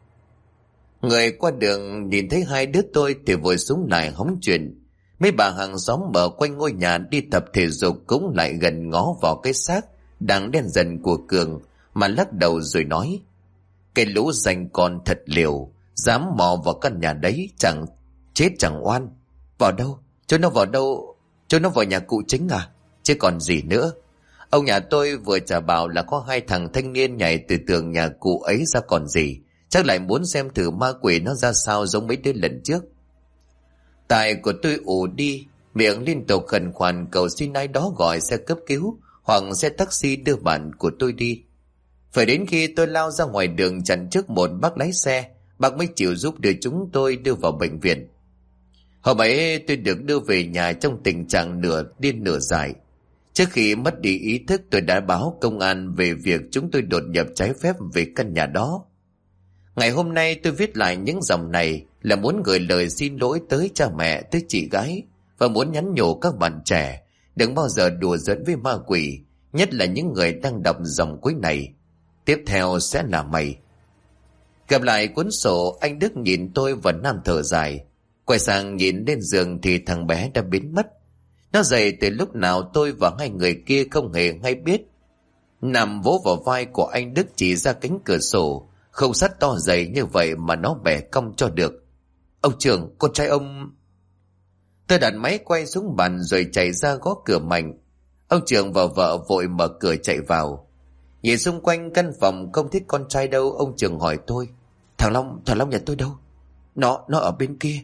Speaker 1: Người qua đường nhìn thấy hai đứa tôi thì vội xuống lại hóng chuyện. Mấy bà hàng xóm ở quanh ngôi nhà đi tập thể dục cũng lại gần ngó vào cái xác đang đen dần của Cường mà lắc đầu rồi nói, cái lũ danh con thật liều, dám mò vào căn nhà đấy, chẳng chết chẳng oan. Vào đâu? Cho nó vào đâu? Cho nó vào nhà cụ chính à? Chứ còn gì nữa. Ông nhà tôi vừa chả bảo là có hai thằng thanh niên nhảy từ tường nhà cụ ấy ra còn gì. Chắc lại muốn xem thử ma quỷ nó ra sao giống mấy đứa lần trước. Tài của tôi ù đi, miệng liên tục khẩn khoản cầu xin ai đó gọi xe cấp cứu hoặc xe taxi đưa bạn của tôi đi. Phải đến khi tôi lao ra ngoài đường chặn trước một bác lái xe, bác mới chịu giúp đưa chúng tôi đưa vào bệnh viện. Hôm ấy tôi được đưa về nhà trong tình trạng nửa điên nửa dại. Trước khi mất đi ý thức, tôi đã báo công an về việc chúng tôi đột nhập trái phép về căn nhà đó. Ngày hôm nay tôi viết lại những dòng này là muốn gửi lời xin lỗi tới cha mẹ, tới chị gái, và muốn nhắn nhủ các bạn trẻ đừng bao giờ đùa giỡn với ma quỷ, nhất là những người đang đọc dòng cuối này. Tiếp theo sẽ là mày. Gặp lại cuốn sổ, anh Đức nhìn tôi và Nam thở dài. Quay sang nhìn lên giường thì thằng bé đã biến mất. Nó dậy từ lúc nào tôi và hai người kia không hề hay biết. Nam vỗ vào vai của anh Đức chỉ ra cánh cửa sổ, không sắt to dày như vậy mà nó bẻ cong cho được. Ông trưởng, con trai ông... Tôi đặt máy quay xuống bàn rồi chạy ra gõ cửa mạnh. Ông trưởng và vợ vội mở cửa chạy vào. Nhìn xung quanh căn phòng không thấy con trai đâu, ông trưởng hỏi tôi. Thằng Long nhà tôi đâu? Nó ở bên kia.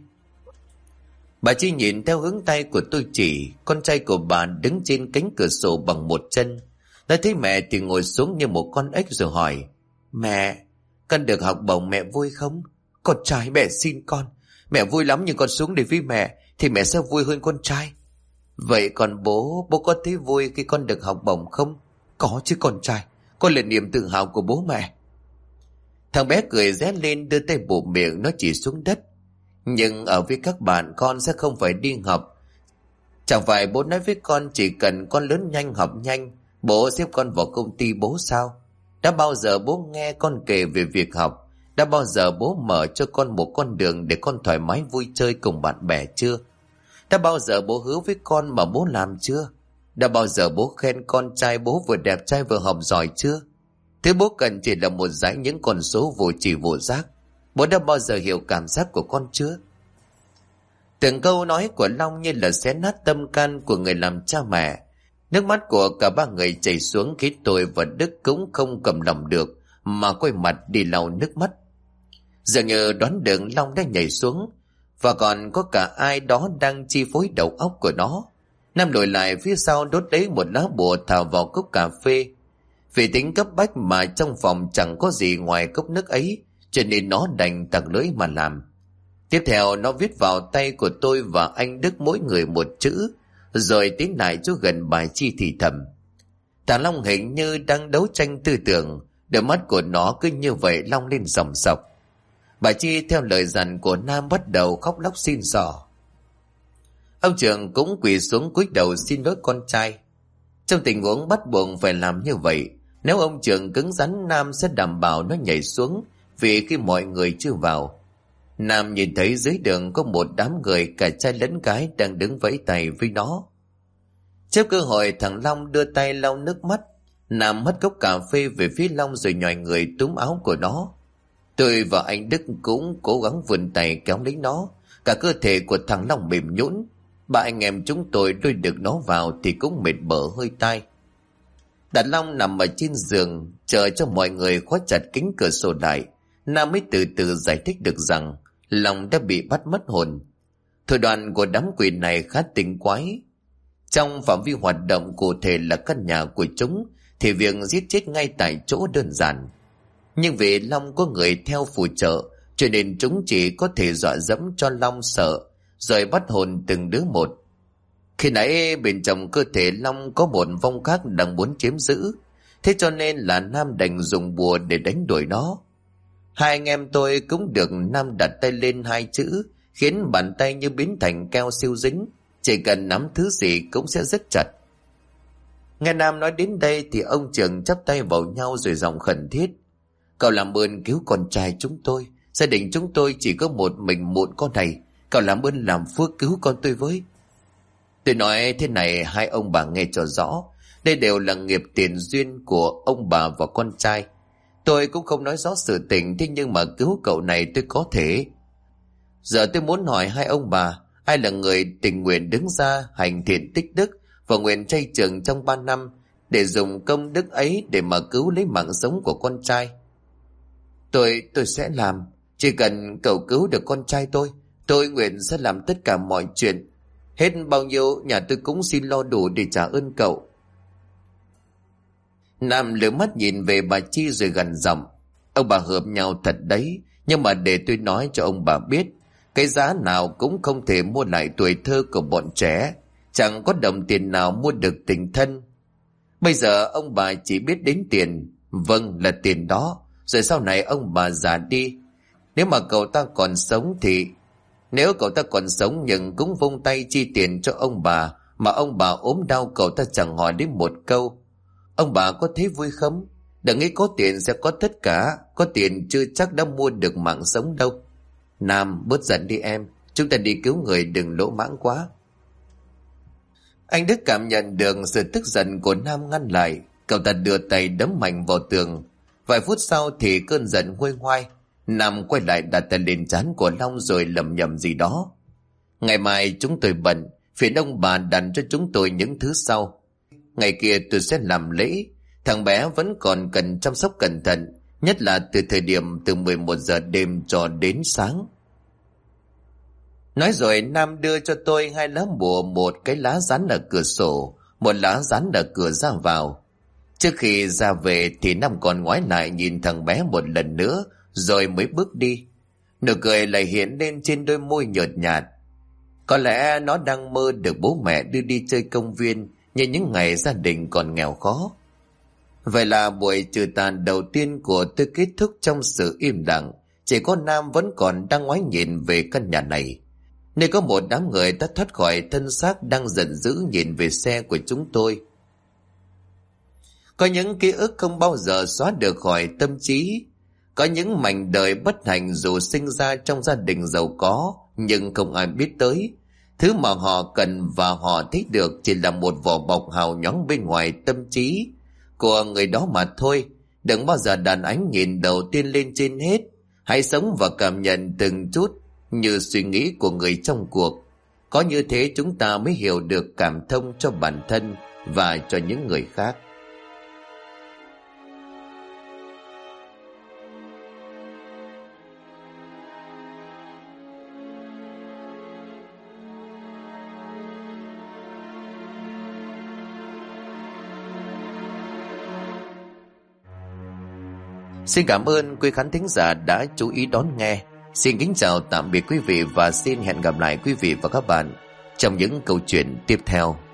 Speaker 1: Bà Chi nhìn theo hướng tay của tôi chỉ, con trai của bà đứng trên cánh cửa sổ bằng một chân. Đã thấy mẹ thì ngồi xuống như một con ếch rồi hỏi. Mẹ, con được học bổng mẹ vui không? Con trai mẹ xin con. Mẹ vui lắm nhưng con xuống để với mẹ thì mẹ sẽ vui hơn con trai. Vậy còn bố có thấy vui khi con được học bổng không? Có chứ con trai, con là niềm tự hào của bố mẹ. Thằng bé cười ré lên đưa tay bụm miệng nó chỉ xuống đất. Nhưng ở với các bạn con sẽ không phải đi học. Chẳng phải bố nói với con chỉ cần con lớn nhanh học nhanh, bố xếp con vào công ty bố sao? Đã bao giờ bố nghe con kể về việc học? Đã bao giờ bố mở cho con một con đường để con thoải mái vui chơi cùng bạn bè chưa? Đã bao giờ bố hứa với con mà bố làm chưa? Đã bao giờ bố khen con trai bố vừa đẹp trai vừa học giỏi chưa? Thứ bố cần chỉ là một dãy những con số vô chỉ vô giác. Bố đã bao giờ hiểu cảm giác của con chưa? Từng câu nói của Long như là xé nát tâm can của người làm cha mẹ. Nước mắt của cả ba người chảy xuống khiến tôi và Đức cũng không cầm lòng được mà quay mặt đi lau nước mắt. Dường như đoán được Long đã nhảy xuống và còn có cả ai đó đang chi phối đầu óc của nó. Nam lùi lại phía sau đốt lấy một lá bùa thả vào cốc cà phê. Vì tính cấp bách mà trong phòng chẳng có gì ngoài cốc nước ấy, cho nên nó đành tặc lưỡi mà làm. Tiếp theo nó viết vào tay của tôi và anh Đức mỗi người một chữ, rồi tiến lại chỗ gần bà Chi thì thầm. Thằng Long hình như đang đấu tranh tư tưởng, đôi mắt của nó cứ như vậy long lên sòng sọc. Bà Chi theo lời dặn của Nam bắt đầu khóc lóc xin xỏ. Ông trưởng cũng quỳ xuống cúi đầu xin lỗi con trai. Trong tình huống bắt buộc phải làm như vậy, nếu ông trưởng cứng rắn Nam sẽ đảm bảo nó nhảy xuống vì khi mọi người chưa vào. Nam nhìn thấy dưới đường có một đám người cả trai lẫn gái đang đứng vẫy tay với nó. Trước cơ hội thằng Long đưa tay lau nước mắt, Nam hất cốc cà phê về phía Long rồi nhòi người túm áo của nó. Tôi và anh Đức cũng cố gắng vươn tay kéo lấy nó. Cả cơ thể của thằng Long mềm nhũn. Ba anh em chúng tôi lôi được nó vào thì cũng mệt bở hơi tai. Đặt Long nằm ở trên giường chờ cho mọi người khóa chặt kính cửa sổ lại. Nam mới từ từ giải thích được rằng Long đã bị bắt mất hồn. Thủ đoạn của đám quỷ này khá tinh quái. Trong phạm vi hoạt động cụ thể là căn nhà của chúng thì việc giết chết ngay tại chỗ đơn giản. Nhưng vì Long có người theo phù trợ cho nên chúng chỉ có thể dọa dẫm cho Long sợ rồi bắt hồn từng đứa một. Khi nãy bên trong cơ thể Long có một vong khác đang muốn chiếm giữ, thế cho nên là Nam đành dùng bùa để đánh đuổi nó. Hai anh em tôi cũng được Nam đặt tay lên hai chữ khiến bàn tay như biến thành keo siêu dính, chỉ cần nắm thứ gì cũng sẽ rất chặt. Nghe Nam nói đến đây thì ông trưởng chắp tay vào nhau rồi giọng khẩn thiết. Cậu làm ơn cứu con trai chúng tôi, gia đình chúng tôi chỉ có một mình một con này, cậu làm ơn làm phước cứu con tôi với. Tôi nói thế này hai ông bà nghe cho rõ, đây đều là nghiệp tiền duyên của ông bà và con trai. Tôi cũng không nói rõ sự tình, thế nhưng mà cứu cậu này tôi có thể. Giờ tôi muốn hỏi hai ông bà, ai là người tình nguyện đứng ra hành thiện tích đức và nguyện chay trường trong 3 năm để dùng công đức ấy để mà cứu lấy mạng sống của con trai? Tôi sẽ làm. Chỉ cần cậu cứu được con trai tôi nguyện sẽ làm tất cả mọi chuyện. Hết bao nhiêu nhà tôi cũng xin lo đủ để trả ơn cậu. Nam lửa mắt nhìn về bà Chi rồi gằn giọng: Ông bà hợp nhau thật đấy, nhưng mà để tôi nói cho ông bà biết, cái giá nào cũng không thể mua lại tuổi thơ của bọn trẻ. Chẳng có đồng tiền nào mua được tình thân. Bây giờ ông bà chỉ biết đến tiền. Vâng, là tiền đó. Rồi sau này ông bà già đi, nếu cậu ta còn sống nhưng cũng vung tay chi tiền cho ông bà, mà ông bà ốm đau cậu ta chẳng hỏi đến một câu. Ông bà có thấy vui không? Đừng nghĩ có tiền sẽ có tất cả. Có tiền chưa chắc đã mua được mạng sống đâu. Nam, bớt giận đi em. Chúng ta đi cứu người, đừng lỗ mãng quá. Anh Đức cảm nhận được sự tức giận của Nam ngăn lại. Cậu ta đưa tay đấm mạnh vào tường. Vài phút sau thì cơn giận nguôi ngoai. Nam quay lại đặt tay lên trán của Long rồi lẩm nhẩm gì đó. Ngày mai chúng tôi bận, phiền ông bà đặt cho chúng tôi những thứ sau. Ngày kia tôi sẽ làm lễ. Thằng bé vẫn còn cần chăm sóc cẩn thận, nhất là từ thời điểm từ 11 giờ đêm cho đến sáng. Nói rồi Nam đưa cho tôi 2 lá bùa, một cái lá dán ở cửa sổ, một lá dán ở cửa ra vào. Trước khi ra về thì Nam còn ngoái lại nhìn thằng bé một lần nữa rồi mới bước đi. Nụ cười lại hiện lên trên đôi môi nhợt nhạt. Có lẽ nó đang mơ được bố mẹ đưa đi chơi công viên như những ngày gia đình còn nghèo khó. Vậy là buổi trừ tàn đầu tiên của tôi kết thúc trong sự im lặng. Chỉ có Nam vẫn còn đang ngoái nhìn về căn nhà này, nơi có một đám người đã thoát khỏi thân xác đang giận dữ nhìn về xe của chúng tôi. Có những ký ức không bao giờ xóa được khỏi tâm trí. Có những mảnh đời bất hạnh dù sinh ra trong gia đình giàu có nhưng không ai biết tới. Thứ mà họ cần và họ thấy được chỉ là một vỏ bọc hào nhoáng bên ngoài tâm trí của người đó mà thôi. Đừng bao giờ đàn ánh nhìn đầu tiên lên trên hết. Hãy sống và cảm nhận từng chút như suy nghĩ của người trong cuộc. Có như thế chúng ta mới hiểu được cảm thông cho bản thân và cho những người khác. Xin cảm ơn quý khán thính giả đã chú ý đón nghe. Xin kính chào tạm biệt quý vị và xin hẹn gặp lại quý vị và các bạn trong những câu chuyện tiếp theo.